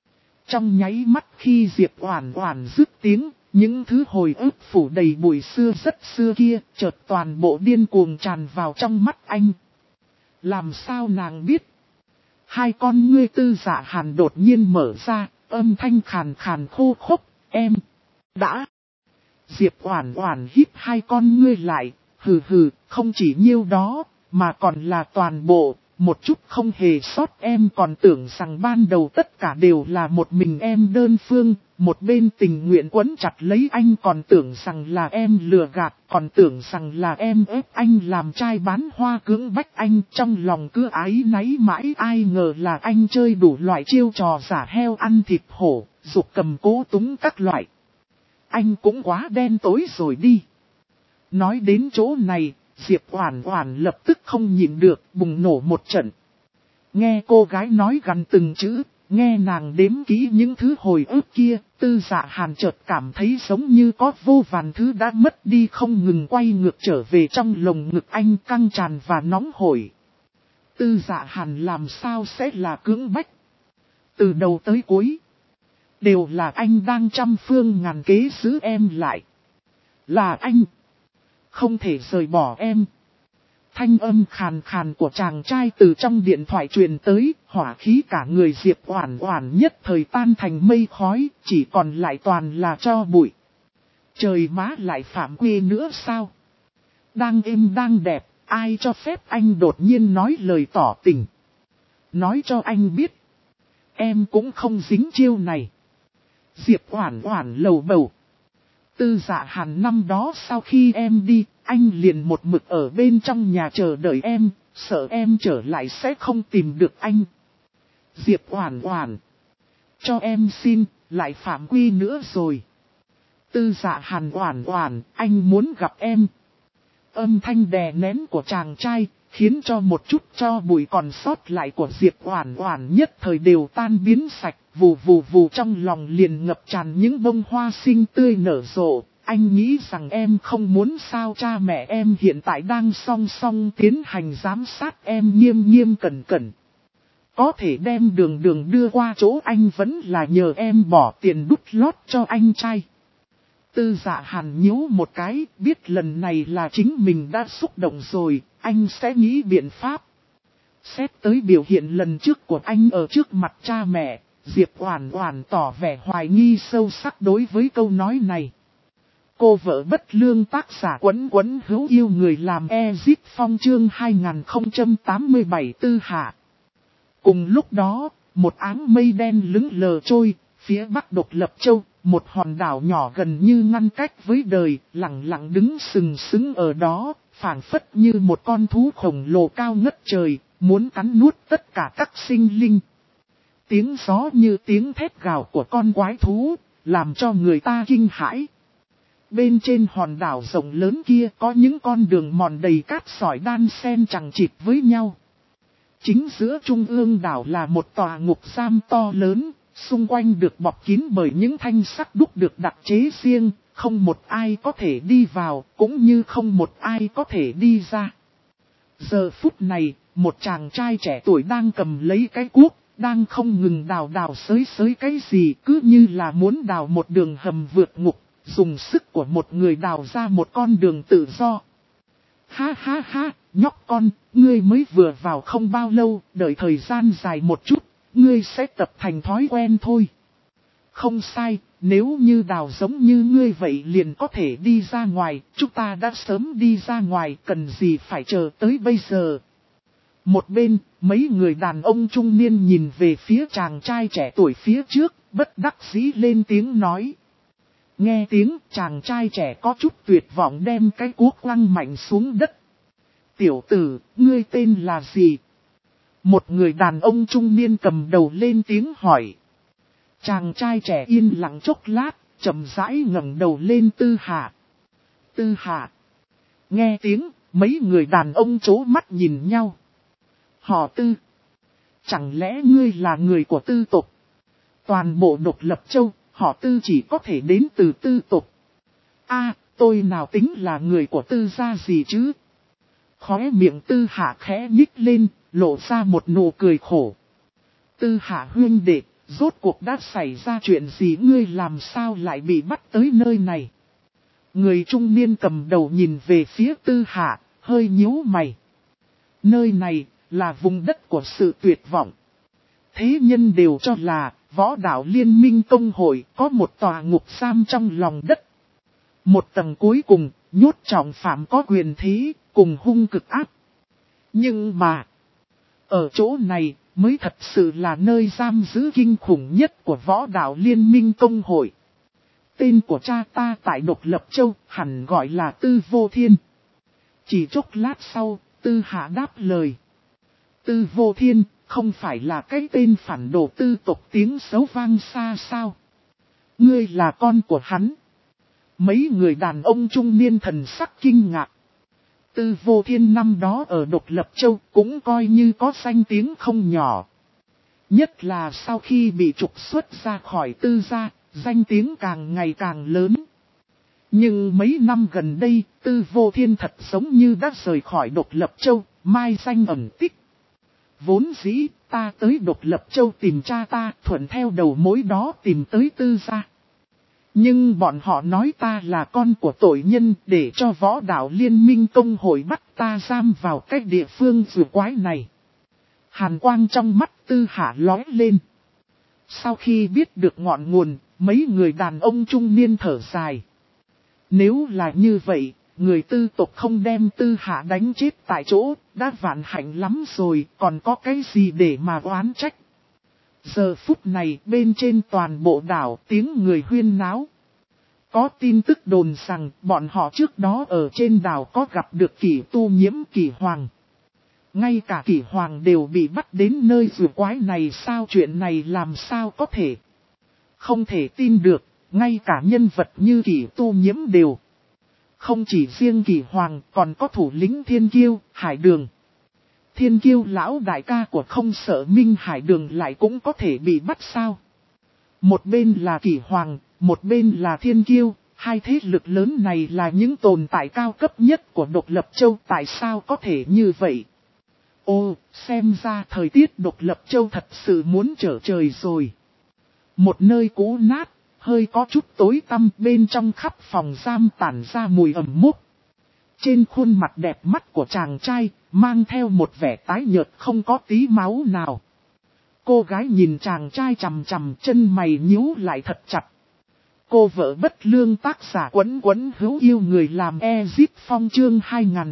Trong nháy mắt khi Diệp Oản Oản dứt tiếng, những thứ hồi ức phủ đầy bụi xưa rất xưa kia, chợt toàn bộ điên cuồng tràn vào trong mắt anh. Làm sao nàng biết? Hai con ngươi Tư Dạ Hàn đột nhiên mở ra, âm thanh khàn khàn khô khốc, em đã. Diệp Oản Oản híp hai con ngươi lại, hừ hừ, không chỉ nhiêu đó, mà còn là toàn bộ, một chút không hề sót. Em còn tưởng rằng ban đầu tất cả đều là một mình em đơn phương, một bên tình nguyện quấn chặt lấy anh, còn tưởng rằng là em lừa gạt, còn tưởng rằng là em ép anh làm trai bán hoa cưỡng bách anh. Trong lòng cứ áy náy mãi, ai ngờ là anh chơi đủ loại chiêu trò giả heo ăn thịt hổ, giục cầm cố túng các loại. Anh cũng quá đen tối rồi đi. Nói đến chỗ này, Diệp Oản Oản lập tức không nhịn được, bùng nổ một trận. Nghe cô gái nói gần từng chữ, nghe nàng đếm kỹ những thứ hồi ức kia, Tư Dạ Hàn chợt cảm thấy giống như có vô vàn thứ đã mất đi không ngừng quay ngược trở về trong lồng ngực anh, căng tràn và nóng hổi. Tư Dạ Hàn làm sao sẽ là cưỡng bách? Từ đầu tới cuối, đều là anh đang trăm phương ngàn kế giữ em lại. Là anh không thể rời bỏ em. Thanh âm khàn khàn của chàng trai từ trong điện thoại truyền tới, hỏa khí cả người Diệp Oản Oản nhất thời tan thành mây khói, chỉ còn lại toàn là tro bụi. Trời má, lại phạm quy nữa sao? Đang êm đang đẹp, ai cho phép anh đột nhiên nói lời tỏ tình? Nói cho anh biết, em cũng không dính chiêu này. Diệp Oản Oản lầu bầu. Tư Dạ Hàn năm đó sau khi em đi, anh liền một mực ở bên trong nhà chờ đợi em, sợ em trở lại sẽ không tìm được anh. Diệp Oản Oản, cho em xin, lại phạm quy nữa rồi. Tư Dạ Hàn Oản Oản, anh muốn gặp em. Âm thanh đè nén của chàng trai, khiến cho một chút tro bụi còn sót lại của Diệp Oản Oản nhất thời đều tan biến sạch, vù vù vù trong lòng liền ngập tràn những bông hoa xinh tươi nở rộ. Anh nghĩ rằng em không muốn sao? Cha mẹ em hiện tại đang song song tiến hành giám sát em nghiêm nghiêm cẩn cẩn. Có thể đem Đường Đường đưa qua chỗ anh vẫn là nhờ em bỏ tiền đút lót cho anh trai. Tư Dạ Hàn nhíu một cái, biết lần này là chính mình đã xúc động rồi, anh sẽ nghĩ biện pháp. Xét tới biểu hiện lần trước của anh ở trước mặt cha mẹ, Diệp Oản Oản tỏ vẻ hoài nghi sâu sắc đối với câu nói này. Cô vợ bất lương tác giả Quấn Quấn hữu yêu người làm Ezip Phong chương 2087 Tư Hạ. Cùng lúc đó, một áng mây đen lững lờ trôi, phía bắc Độc Lập Châu, một hòn đảo nhỏ gần như ngăn cách với đời, lặng lặng đứng sừng sững ở đó, phảng phất như một con thú khổng lồ cao ngất trời, muốn cắn nuốt tất cả các sinh linh. Tiếng gió như tiếng thét gào của con quái thú, làm cho người ta kinh hãi. Bên trên hòn đảo rộng lớn kia có những con đường mòn đầy cát sỏi đan xen chằng chịt với nhau. Chính giữa trung ương đảo là một tòa ngục giam to lớn, xung quanh được bọc kín bởi những thanh sắt đúc được đặc chế riêng, không một ai có thể đi vào, cũng như không một ai có thể đi ra. Giờ phút này, một chàng trai trẻ tuổi đang cầm lấy cái cuốc, đang không ngừng đào xới cái gì, cứ như là muốn đào một đường hầm vượt ngục, dùng sức của một người đào ra một con đường tự do. Ha ha ha, nhóc con, ngươi mới vừa vào không bao lâu, đợi thời gian dài một chút, ngươi sẽ tập thành thói quen thôi. Không sai, nếu như đào giống như ngươi vậy liền có thể đi ra ngoài, chúng ta đã sớm đi ra ngoài, cần gì phải chờ tới bây giờ. Một bên, mấy người đàn ông trung niên nhìn về phía chàng trai trẻ tuổi phía trước, bất đắc dĩ lên tiếng nói. Nghe tiếng chàng trai trẻ có chút tuyệt vọng đem cái cuốc quăng mạnh xuống đất. Tiểu tử, ngươi tên là gì? Một người đàn ông trung niên cầm đầu lên tiếng hỏi. Chàng trai trẻ yên lặng chốc lát, chậm rãi ngẩng đầu lên Tư Hạ. Tư Hạ. Nghe tiếng, mấy người đàn ông chố mắt nhìn nhau. Họ Tư. Chẳng lẽ ngươi là người của Tư tộc? Toàn bộ Độc Lập Châu, họ Tư chỉ có thể đến từ Tư tộc. Tôi nào tính là người của Tư gia gì chứ? Khóe miệng Tư Hạ khẽ nhích lên, lộ ra một nụ cười khổ. Tư Hạ huynh đệ, rốt cuộc đã xảy ra chuyện gì, ngươi làm sao lại bị bắt tới nơi này? Người trung niên cầm đầu nhìn về phía Tư Hạ, hơi nhíu mày. Nơi này là vùng đất của sự tuyệt vọng. Thế nhân đều cho là Võ Đạo Liên minh Công hội có một tòa ngục giam trong lòng đất. Một tầng cuối cùng, nhốt trọng phạm có quyền thế, cùng hung cực áp. Nhưng mà, ở chỗ này mới thật sự là nơi giam giữ kinh khủng nhất của Võ Đạo Liên minh Công hội. Tên của cha ta tại Độc Lập Châu hẳn gọi là Tư Vô Thiên. Chỉ chốc lát sau, Tư Hạ đáp lời. Tư Vô Thiên, không phải là cái tên phản đồ Tư tộc tiếng xấu vang xa sao? Ngươi là con của hắn. Mấy người đàn ông trung niên thần sắc kinh ngạc. Tư Vô Thiên năm đó ở Độc Lập Châu cũng coi như có danh tiếng không nhỏ. Nhất là sau khi bị trục xuất ra khỏi Tư gia, danh tiếng càng ngày càng lớn. Nhưng mấy năm gần đây, Tư Vô Thiên thật giống như đã rời khỏi Độc Lập Châu, mai danh ẩn tích. Vốn dĩ, ta tới Độc Lập Châu tìm cha ta, thuận theo đầu mối đó tìm tới Tư gia. Nhưng bọn họ nói ta là con của tội nhân, để cho Võ Đạo Liên minh Công hội bắt ta giam vào cái địa phương vừa quái này. Hàn quang trong mắt Tư Hạ lóe lên. Sau khi biết được ngọn nguồn, mấy người đàn ông trung niên thở dài. Nếu là như vậy, người Tư tộc không đem Tư Hạ đánh chết tại chỗ, đã vạn hạnh lắm rồi, còn có cái gì để mà oán trách. Giờ phút này bên trên toàn bộ đảo tiếng người huyên náo. Có tin tức đồn rằng bọn họ trước đó ở trên đảo có gặp được Kỷ Tu Nhiễm, Kỷ Hoàng. Ngay cả Kỷ Hoàng đều bị bắt đến nơi rùa quái này, sao chuyện này làm sao có thể? Không thể tin được, ngay cả nhân vật như Kỷ Tu Nhiễm đều. Không chỉ riêng Kỷ Hoàng, còn có thủ lĩnh Thiên Kiêu, Hải Đường. Thiên Kiêu lão đại ca của Không Sợ Minh Hải Đường lại cũng có thể bị bắt sao? Một bên là Kỷ Hoàng, một bên là Thiên Kiêu, hai thế lực lớn này là những tồn tại cao cấp nhất của Độc Lập Châu, tại sao có thể như vậy? Ô, xem ra thời tiết Độc Lập Châu thật sự muốn trở trời rồi. Một nơi cũ nát, hơi có chút tối tăm, bên trong khắp phòng giam tản ra mùi ẩm mốc. Trên khuôn mặt đẹp mắt của chàng trai, mang theo một vẻ tái nhợt không có tí máu nào. Cô gái nhìn chàng trai chằm chằm, chân mày nhíu lại thật chặt. Cô vợ bất lương tác giả Quấn Quấn hữu yêu người làm Ezip Phong chương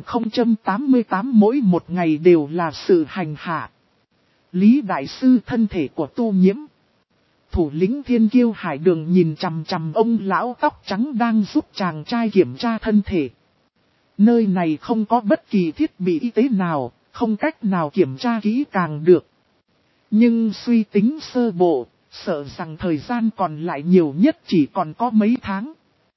2088 mỗi một ngày đều là sự hành hạ. Lý Đại Sư thân thể của Tu Nhiễm. Thủ lĩnh Thiên Kiêu Hải Đường nhìn chằm chằm ông lão tóc trắng đang giúp chàng trai kiểm tra thân thể. Nơi này không có bất kỳ thiết bị y tế nào, không cách nào kiểm tra kỹ càng được. Nhưng suy tính sơ bộ, sợ rằng thời gian còn lại nhiều nhất chỉ còn có mấy tháng.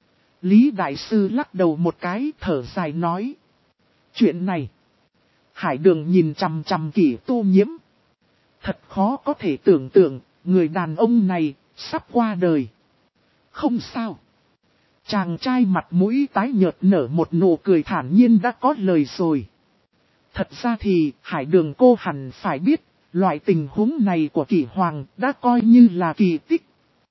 Lý Đại Sư lắc đầu một cái, thở dài nói. Chuyện này, Hải Đường nhìn chằm chằm Kỷ Tu Nhiễm. Thật khó có thể tưởng tượng, người đàn ông này, sắp qua đời. Không sao. Chàng trai mặt mũi tái nhợt nở một nụ cười thản nhiên đã có lời rồi. Thật ra thì, Hải Đường cô hẳn phải biết, loại tình huống này của Kỷ Hoàng đã coi như là kỳ tích.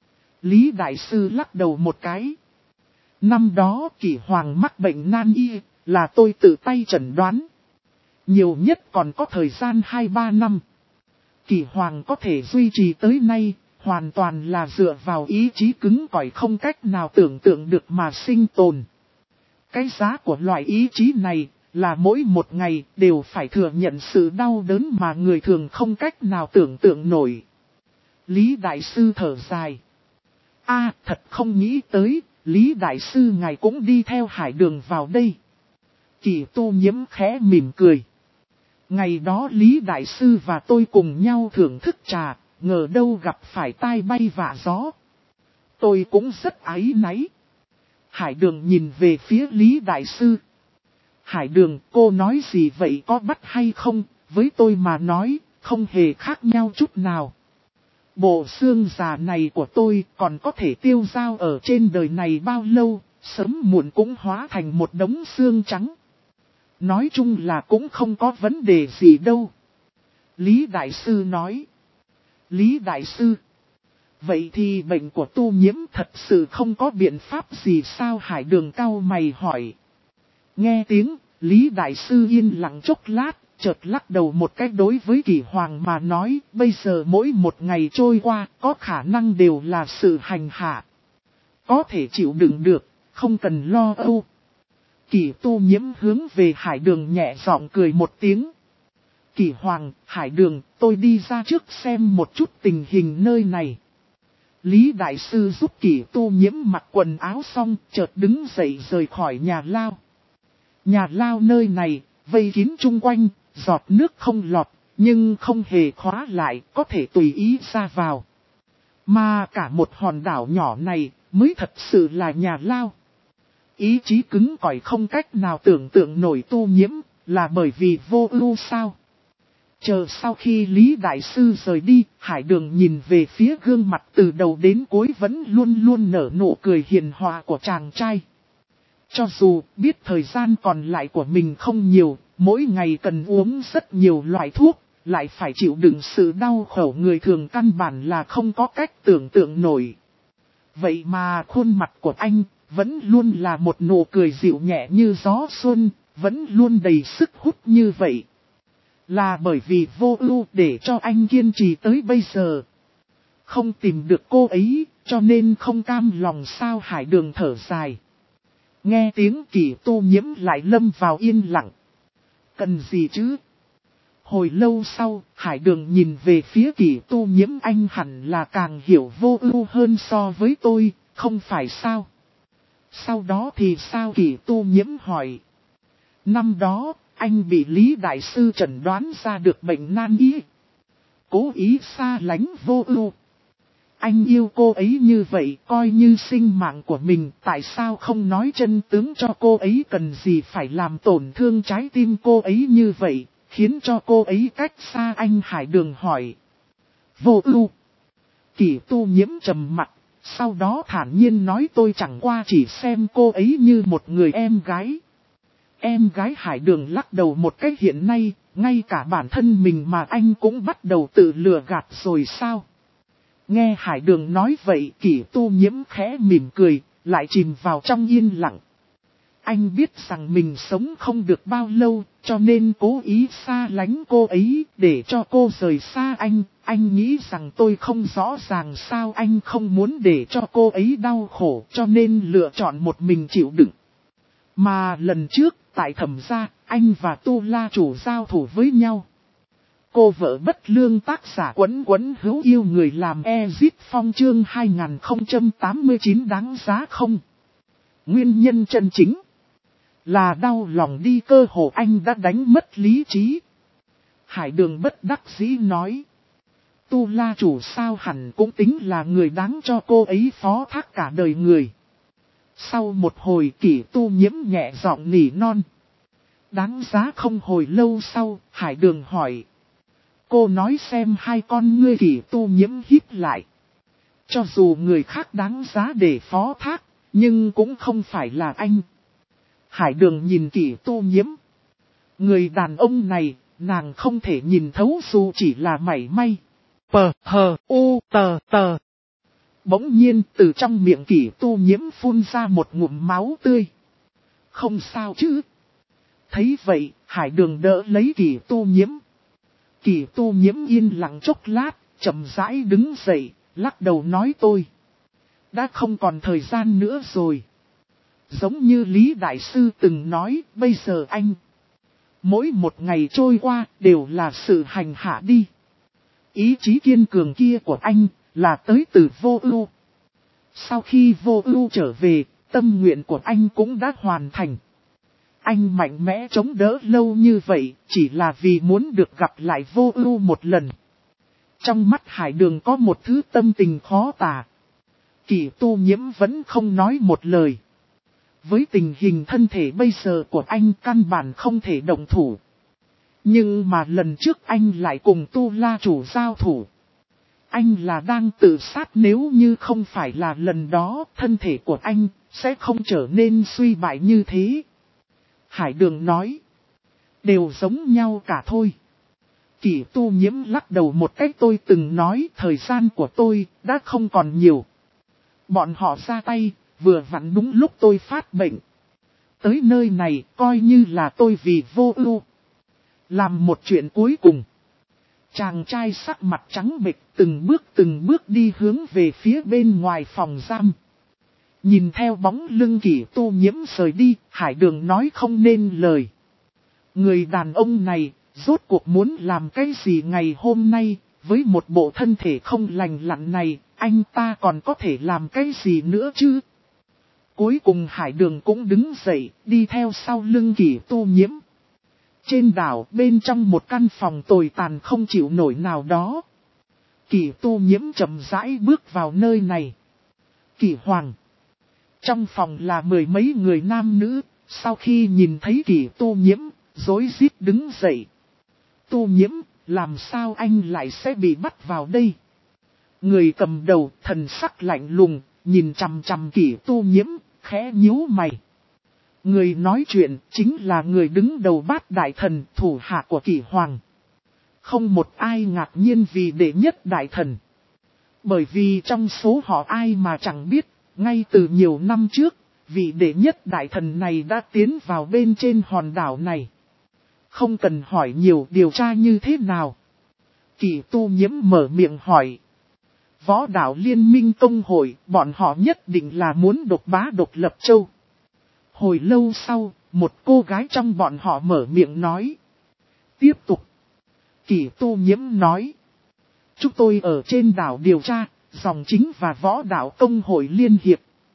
Lý Đại Sư lắc đầu một cái. Năm đó Kỷ Hoàng mắc bệnh nan y, là tôi tự tay chẩn đoán. Nhiều nhất còn có thời gian 2-3 năm. Kỷ Hoàng có thể duy trì tới nay, hoàn toàn là dựa vào ý chí cứng cỏi không cách nào tưởng tượng được mà sinh tồn. Cái giá của loại ý chí này là mỗi một ngày đều phải thừa nhận sự đau đớn mà người thường không cách nào tưởng tượng nổi. Lý Đại Sư thở dài. Thật không nghĩ tới, Lý Đại Sư ngài cũng đi theo Hải Đường vào đây. Kỷ Tu Nhiễm khẽ mỉm cười. Ngày đó Lý Đại Sư và tôi cùng nhau thưởng thức trà, ngờ đâu gặp phải tai bay vạ gió. Tôi cũng rất áy náy. Hải Đường nhìn về phía Lý Đại Sư. Hải Đường, cô nói gì vậy, có bắt hay không? Với tôi mà nói, không hề khác nhau chút nào. Bộ xương già này của tôi còn có thể tiêu dao ở trên đời này bao lâu, sớm muộn cũng hóa thành một đống xương trắng. Nói chung là cũng không có vấn đề gì đâu. Lý Đại Sư nói. Lý Đại Sư. Vậy thì bệnh của Tu Nhiễm thật sự không có biện pháp gì sao? Hải Đường cau mày hỏi. Nghe tiếng, Lý Đại Sư yên lặng chốc lát, chợt lắc đầu một cách đối với Kỷ Hoàng mà nói, bây giờ mỗi một ngày trôi qua, có khả năng đều là sự hành hạ. Có thể chịu đựng được, không cần lo âu. Kỷ Tu Nhiễm hướng về Hải Đường nhẹ giọng cười một tiếng. Kỷ Hoàng, Hải Đường, tôi đi ra trước xem một chút tình hình nơi này. Lý Đại Sư giúp Kỷ Tu Nhiễm mặc quần áo xong, chợt đứng dậy rời khỏi nhà lao. Nhà lao nơi này, vây kín chung quanh, giọt nước không lọt, nhưng không hề khóa lại, có thể tùy ý ra vào. Mà cả một hòn đảo nhỏ này, mới thật sự là nhà lao. Ý chí cứng cỏi không cách nào tưởng tượng nổi Tu Nhiễm, là bởi vì vô ưu sao? Chờ sau khi Lý Đại Sư rời đi, Hải Đường nhìn về phía gương mặt từ đầu đến cuối vẫn luôn luôn nở nụ cười hiền hòa của chàng trai. Cho dù biết thời gian còn lại của mình không nhiều, mỗi ngày cần uống rất nhiều loại thuốc, lại phải chịu đựng sự đau khổ người thường căn bản là không có cách tưởng tượng nổi. Vậy mà khuôn mặt của anh vẫn luôn là một nụ cười dịu nhẹ như gió xuân, vẫn luôn đầy sức hút như vậy. Là bởi vì vô ưu để cho anh kiên trì tới bây giờ. Không tìm được cô ấy, cho nên không cam lòng sao? Hải Đường thở dài. Nghe tiếng Kỷ Tu Nhiễm lại lâm vào yên lặng. Cần gì chứ? Hồi lâu sau, Hải Đường nhìn về phía Kỷ Tu Nhiễm, anh hẳn là càng hiểu vô ưu hơn so với tôi, không phải sao? Sau đó thì sao? Kỷ Tu Nhiễm hỏi. Năm đó, anh bị Lý Đại Sư chẩn đoán ra được bệnh nan y. Cố ý xa lánh vô ưu. Anh yêu cô ấy như vậy, coi như sinh mạng của mình, tại sao không nói chân tướng cho cô ấy, cần gì phải làm tổn thương trái tim cô ấy như vậy, khiến cho cô ấy cách xa anh? Hải Đường hỏi. Vô ưu. Kỷ Tu Nhiễm trầm mặt, sau đó thản nhiên nói, tôi chẳng qua chỉ xem cô ấy như một người em gái. Em gái? Hải Đường lắc đầu một cách, hiện nay, ngay cả bản thân mình mà anh cũng bắt đầu tự lừa gạt rồi sao? Nghe Hải Đường nói vậy, Kỷ Tu Nhiễm khẽ mỉm cười, lại chìm vào trong yên lặng. anh biết rằng mình sống không được bao lâu, cho nên cố ý xa lánh cô ấy, để cho cô rời xa anh. Anh nghĩ rằng tôi không rõ ràng sao anh không muốn để cho cô ấy đau khổ, cho nên lựa chọn một mình chịu đựng. Mà lần trước, tại Thẩm gia, anh và Tu La chủ giao thủ với nhau. Cô vợ bất lương tác giả Quấn Quấn hữu yêu người làm Ezit Phong chương 2089 đáng giá không? Nguyên nhân chân chính là đau lòng đi, cơ hồ anh đã đánh mất lý trí. Hải Đường bất đắc dĩ nói. Tu La chủ sao hẳn cũng tính là người đáng cho cô ấy phó thác cả đời người. Sau một hồi Kỷ Tu Nhiễm nhẹ giọng nỉ non. Đáng giá không? Hồi lâu sau, Hải Đường hỏi. Cô nói xem. Hai con ngươi Kỷ Tu Nhiễm híp lại. Cho dù người khác đáng giá để phó thác, nhưng cũng không phải là anh. Hải Đường nhìn Kỷ Tu Nhiễm. Người đàn ông này, nàng không thể nhìn thấu dù chỉ là mảy may. P-H-U-T-T. Bỗng nhiên từ trong miệng Kỷ Tu Nhiễm phun ra một ngụm máu tươi. Không sao chứ? Thấy vậy, Hải Đường đỡ lấy Kỷ Tu Nhiễm. Kỷ Tu Nhiễm yên lặng chốc lát, chậm rãi đứng dậy, lắc đầu nói tôi đã không còn thời gian nữa rồi. Giống như Lý Đại Sư từng nói, bây giờ anh, mỗi một ngày trôi qua đều là sự hành hạ đi. Ý chí kiên cường kia của anh là tới từ Vô Ưu. Sau khi Vô Ưu trở về, tâm nguyện của anh cũng đã hoàn thành. Anh mạnh mẽ chống đỡ lâu như vậy, chỉ là vì muốn được gặp lại Vô Ưu một lần. Trong mắt Hải Đường có một thứ tâm tình khó tả. Kỷ Tu Nhiễm vẫn không nói một lời. Với tình hình thân thể bây giờ của anh căn bản không thể động thủ. Nhưng mà lần trước anh lại cùng Tu La chủ giao thủ. Anh là đang tự sát, nếu như không phải là lần đó, thân thể của anh sẽ không trở nên suy bại như thế. Hải Đường nói. Đều giống nhau cả thôi. Kỷ Tu Nhiễm lắc đầu một cách. Tôi từng nói thời gian của tôi đã không còn nhiều. Bọn họ ra tay, vừa vặn đúng lúc tôi phát bệnh. Tới nơi này coi như là tôi vì Vô Ưu làm một chuyện cuối cùng. Chàng trai sắc mặt trắng bệch từng bước đi hướng về phía bên ngoài phòng giam. Nhìn theo bóng lưng Kỷ Tu Nhiễm rời đi, Hải Đường nói không nên lời. Người đàn ông này, rốt cuộc muốn làm cái gì ngày hôm nay, với một bộ thân thể không lành lặn này, anh ta còn có thể làm cái gì nữa chứ? Cuối cùng Hải Đường cũng đứng dậy, đi theo sau lưng Kỷ Tu Nhiễm. Trên đảo, bên trong một căn phòng tồi tàn không chịu nổi nào đó, Kỷ Tu Nhiễm chậm rãi bước vào nơi này. Kỷ Hoàng. Trong phòng là mười mấy người nam nữ, sau khi nhìn thấy Kỷ Tu Nhiễm, rối rít đứng dậy. Tu Nhiễm, làm sao anh lại sẽ bị bắt vào đây? Người cầm đầu, thần sắc lạnh lùng, nhìn chằm chằm Kỷ Tu Nhiễm, khẽ nhíu mày. Người nói chuyện chính là người đứng đầu Bát Đại Thần, thủ hạ của Kỷ Hoàng. Không một ai ngạc nhiên vì đệ nhất đại thần. Bởi vì trong số họ ai mà chẳng biết, ngay từ nhiều năm trước, vị đệ nhất đại thần này đã tiến vào bên trên hòn đảo này. Không cần hỏi nhiều, điều tra như thế nào? Kỷ Tu Nhiễm mở miệng hỏi. Võ đạo liên minh công hội, bọn họ nhất định là muốn độc bá Độc Lập Châu. Hồi lâu sau, một cô gái trong bọn họ mở miệng nói. Tiếp tục. Kỷ Tu Nhiễm nói. Chúng tôi ở trên đảo điều tra, dòng chính và võ đạo công hội liên hiệp.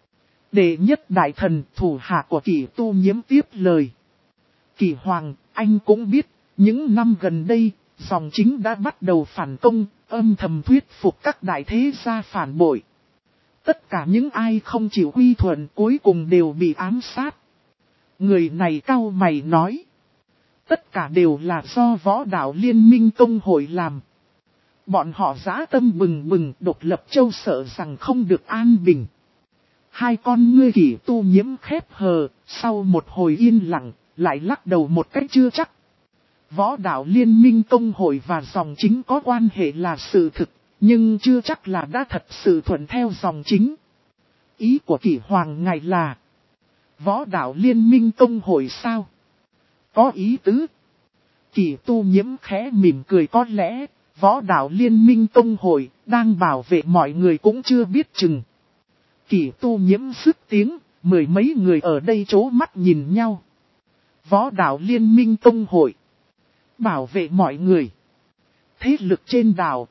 Đệ nhất đại thần, thủ hạ của Kỷ Tu Nhiễm tiếp lời. Kỷ Hoàng, anh cũng biết, những năm gần đây, dòng chính đã bắt đầu phản công, âm thầm thuyết phục các đại thế gia phản bội. Tất cả những ai không chịu quy thuận cuối cùng đều bị ám sát. Người này cau mày nói. Tất cả đều là do võ đạo liên minh công hội làm. Bọn họ dã tâm bừng bừng, Độc Lập Châu sợ rằng không được an bình. Hai con ngươi Kỷ Tu Nhiễm khép hờ, sau một hồi yên lặng, lại lắc đầu một cách chưa chắc. Võ đạo liên minh công hội và dòng chính có quan hệ là sự thực, nhưng chưa chắc là đã thật sự thuận theo dòng chính. Ý của Kỷ Hoàng ngài là, Võ đạo liên minh tông hội sao? Có ý tứ. Kỷ Tu Nhiễm khẽ mỉm cười, có lẽ võ đạo liên minh tông hội đang bảo vệ mọi người cũng chưa biết chừng. Kỷ Tu Nhiễm dứt tiếng, mười mấy người ở đây trố mắt nhìn nhau. Võ đạo liên minh tông hội bảo vệ mọi người. Thế lực trên đảo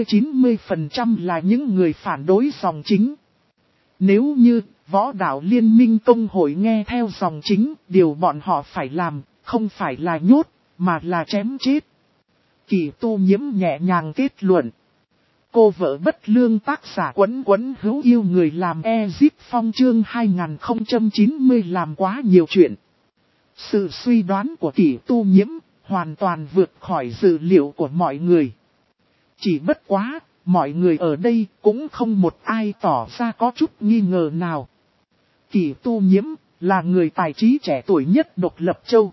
80-90% là những người phản đối dòng chính. Nếu như võ đạo liên minh tông hội nghe theo dòng chính, điều bọn họ phải làm không phải là nhốt, mà là chém chết. Kỷ Tu Nhiễm nhẹ nhàng kết luận. Cô vợ bất lương tác giả Quấn hữu yêu người làm Ezip Phong chương 2090 làm quá nhiều chuyện. Sự suy đoán của Kỷ Tu Nhiễm hoàn toàn vượt khỏi dự liệu của mọi người. Chỉ bất quá, mọi người ở đây cũng không một ai tỏ ra có chút nghi ngờ nào. Kỷ Tu Nhiễm là người tài trí trẻ tuổi nhất Độc Lập Châu.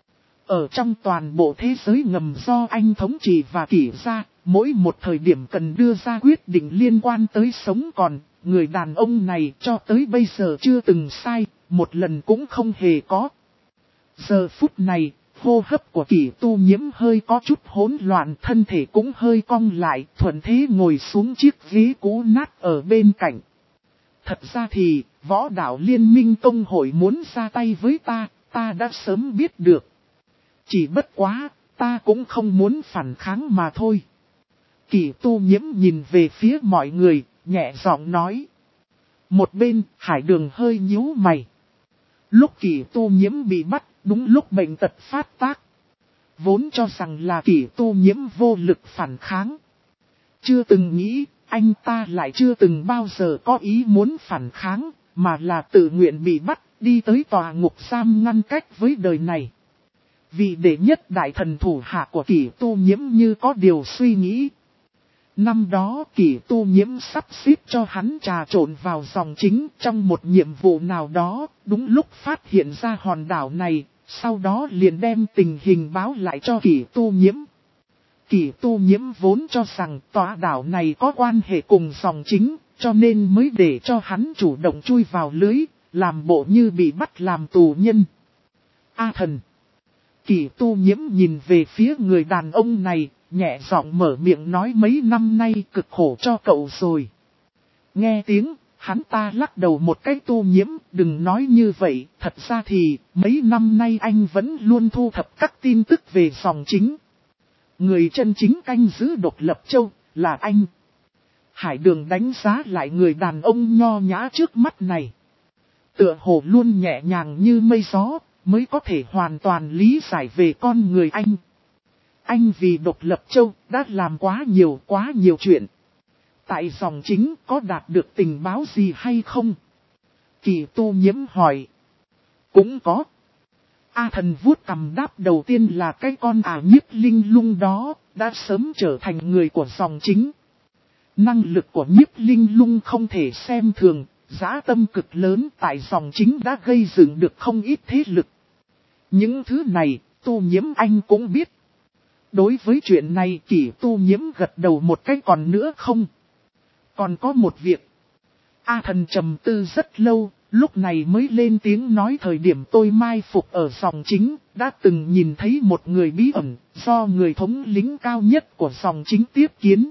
Ở trong toàn bộ thế giới ngầm do anh thống trị và Kỷ gia, mỗi một thời điểm cần đưa ra quyết định liên quan tới sống còn, người đàn ông này cho tới bây giờ chưa từng sai, một lần cũng không hề có. Giờ phút này, hô hấp của Kỷ Tu Nhiễm hơi có chút hỗn loạn, thân thể cũng hơi cong lại, thuận thế ngồi xuống chiếc ghế cũ nát ở bên cạnh. Thật ra thì, võ đạo liên minh tông hội muốn ra tay với ta đã sớm biết được. Chỉ bất quá, ta cũng không muốn phản kháng mà thôi. Kỷ Tu Nhiễm nhìn về phía mọi người, nhẹ giọng nói. Một bên, Hải Đường hơi nhíu mày. Lúc Kỷ Tu Nhiễm bị bắt, đúng lúc bệnh tật phát tác. Vốn cho rằng là Kỷ Tu Nhiễm vô lực phản kháng. Chưa từng nghĩ, anh ta lại chưa từng bao giờ có ý muốn phản kháng, mà là tự nguyện bị bắt, đi tới tòa ngục giam ngăn cách với đời này. Vị đệ nhất đại thần thủ hạ của Kỷ Tu Nhiễm như có điều suy nghĩ. Năm đó Kỷ Tu Nhiễm sắp xếp cho hắn trà trộn vào dòng chính trong một nhiệm vụ nào đó, đúng lúc phát hiện ra hòn đảo này, sau đó liền đem tình hình báo lại cho Kỷ Tu Nhiễm. Kỷ Tu Nhiễm vốn cho rằng tòa đảo này có quan hệ cùng dòng chính, cho nên mới để cho hắn chủ động chui vào lưới, làm bộ như bị bắt làm tù nhân. A thần! Kỷ Tu Nhiễm nhìn về phía người đàn ông này, nhẹ giọng mở miệng nói mấy năm nay cực khổ cho cậu rồi. Nghe tiếng, hắn ta lắc đầu một cái. Tu Nhiễm, đừng nói như vậy, thật ra thì mấy năm nay anh vẫn luôn thu thập các tin tức về dòng chính. Người chân chính canh giữ Độc Lập Châu là anh. Hải Đường đánh giá lại người đàn ông nho nhã trước mắt này. Tựa hồ luôn nhẹ nhàng như mây gió, mới có thể hoàn toàn lý giải về con người anh. Anh vì Độc Lập Châu đã làm quá nhiều chuyện. Tại dòng chính có đạt được tình báo gì hay không? Kỷ Tu Nhiễm hỏi. Cũng có. A thần vuốt cằm đáp, đầu tiên là cái con Nhiếp Linh Lung đó, đã sớm trở thành người của dòng chính. Năng lực của Nhiếp Linh Lung không thể xem thường, dã tâm cực lớn tại dòng chính đã gây dựng được không ít thế lực. Những thứ này, Tu Nhiễm anh cũng biết. Đối với chuyện này Kỷ Tu Nhiễm gật đầu một cái. Còn nữa không? Còn có một việc. A thần trầm tư rất lâu, lúc này mới lên tiếng nói, thời điểm tôi mai phục ở dòng chính, đã từng nhìn thấy một người bí ẩn, do người thống lĩnh cao nhất của dòng chính tiếp kiến.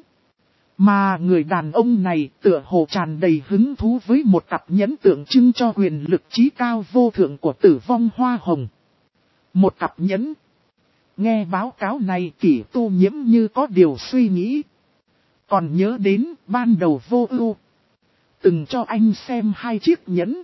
Mà người đàn ông này tựa hồ tràn đầy hứng thú với một cặp nhẫn tượng trưng cho quyền lực trí cao vô thượng của Tử Vong Hoa Hồng. Một cặp nhẫn. Nghe báo cáo này Kỷ Tu Nhiễm như có điều suy nghĩ. Còn nhớ đến ban đầu Vô Ưu từng cho anh xem 2 chiếc nhẫn.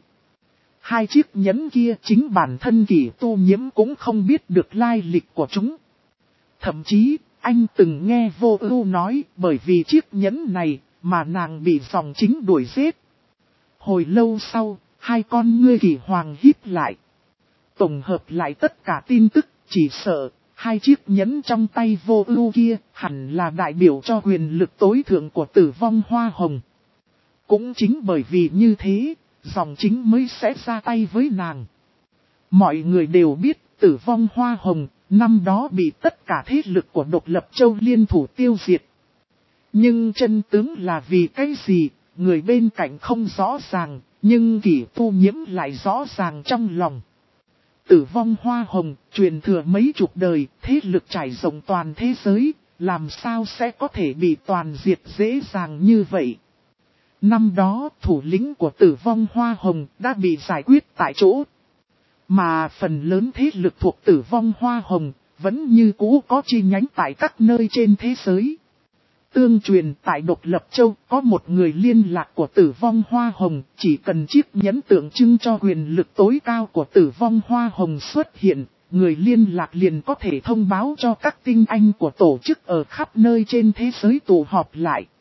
2 chiếc nhẫn kia chính bản thân Kỷ Tu Nhiễm cũng không biết được lai lịch của chúng. Thậm chí anh từng nghe Vô Ưu nói bởi vì chiếc nhẫn này mà nàng bị dòng chính đuổi giết. Hồi lâu sau, 2 con ngươi Kỷ Hoàng híp lại. Tổng hợp lại tất cả tin tức, chỉ sợ 2 chiếc nhẫn trong tay Vô Ưu kia hẳn là đại biểu cho quyền lực tối thượng của Tử Vong Hoa Hồng. Cũng chính bởi vì như thế, dòng chính mới sẽ ra tay với nàng. Mọi người đều biết Tử Vong Hoa Hồng năm đó bị tất cả thế lực của Độc Lập Châu liên thủ tiêu diệt. Nhưng chân tướng là vì cái gì, người bên cạnh không rõ ràng, Nhưng Kỷ Tu Nhiễm lại rõ ràng trong lòng. Tử vong hoa hồng, truyền thừa mấy chục đời, thế lực trải rộng toàn thế giới, làm sao sẽ có thể bị toàn diệt dễ dàng như vậy. Năm đó, thủ lĩnh của tử vong hoa hồng đã bị giải quyết tại chỗ. Mà phần lớn thế lực thuộc tử vong hoa hồng, vẫn như cũ có chi nhánh tại các nơi trên thế giới. Tương truyền tại Độc Lập Châu có một người liên lạc của tử vong hoa hồng, chỉ cần chiếc nhẫn tượng trưng cho quyền lực tối cao của tử vong hoa hồng xuất hiện, người liên lạc liền có thể thông báo cho các tinh anh của tổ chức ở khắp nơi trên thế giới tụ họp lại.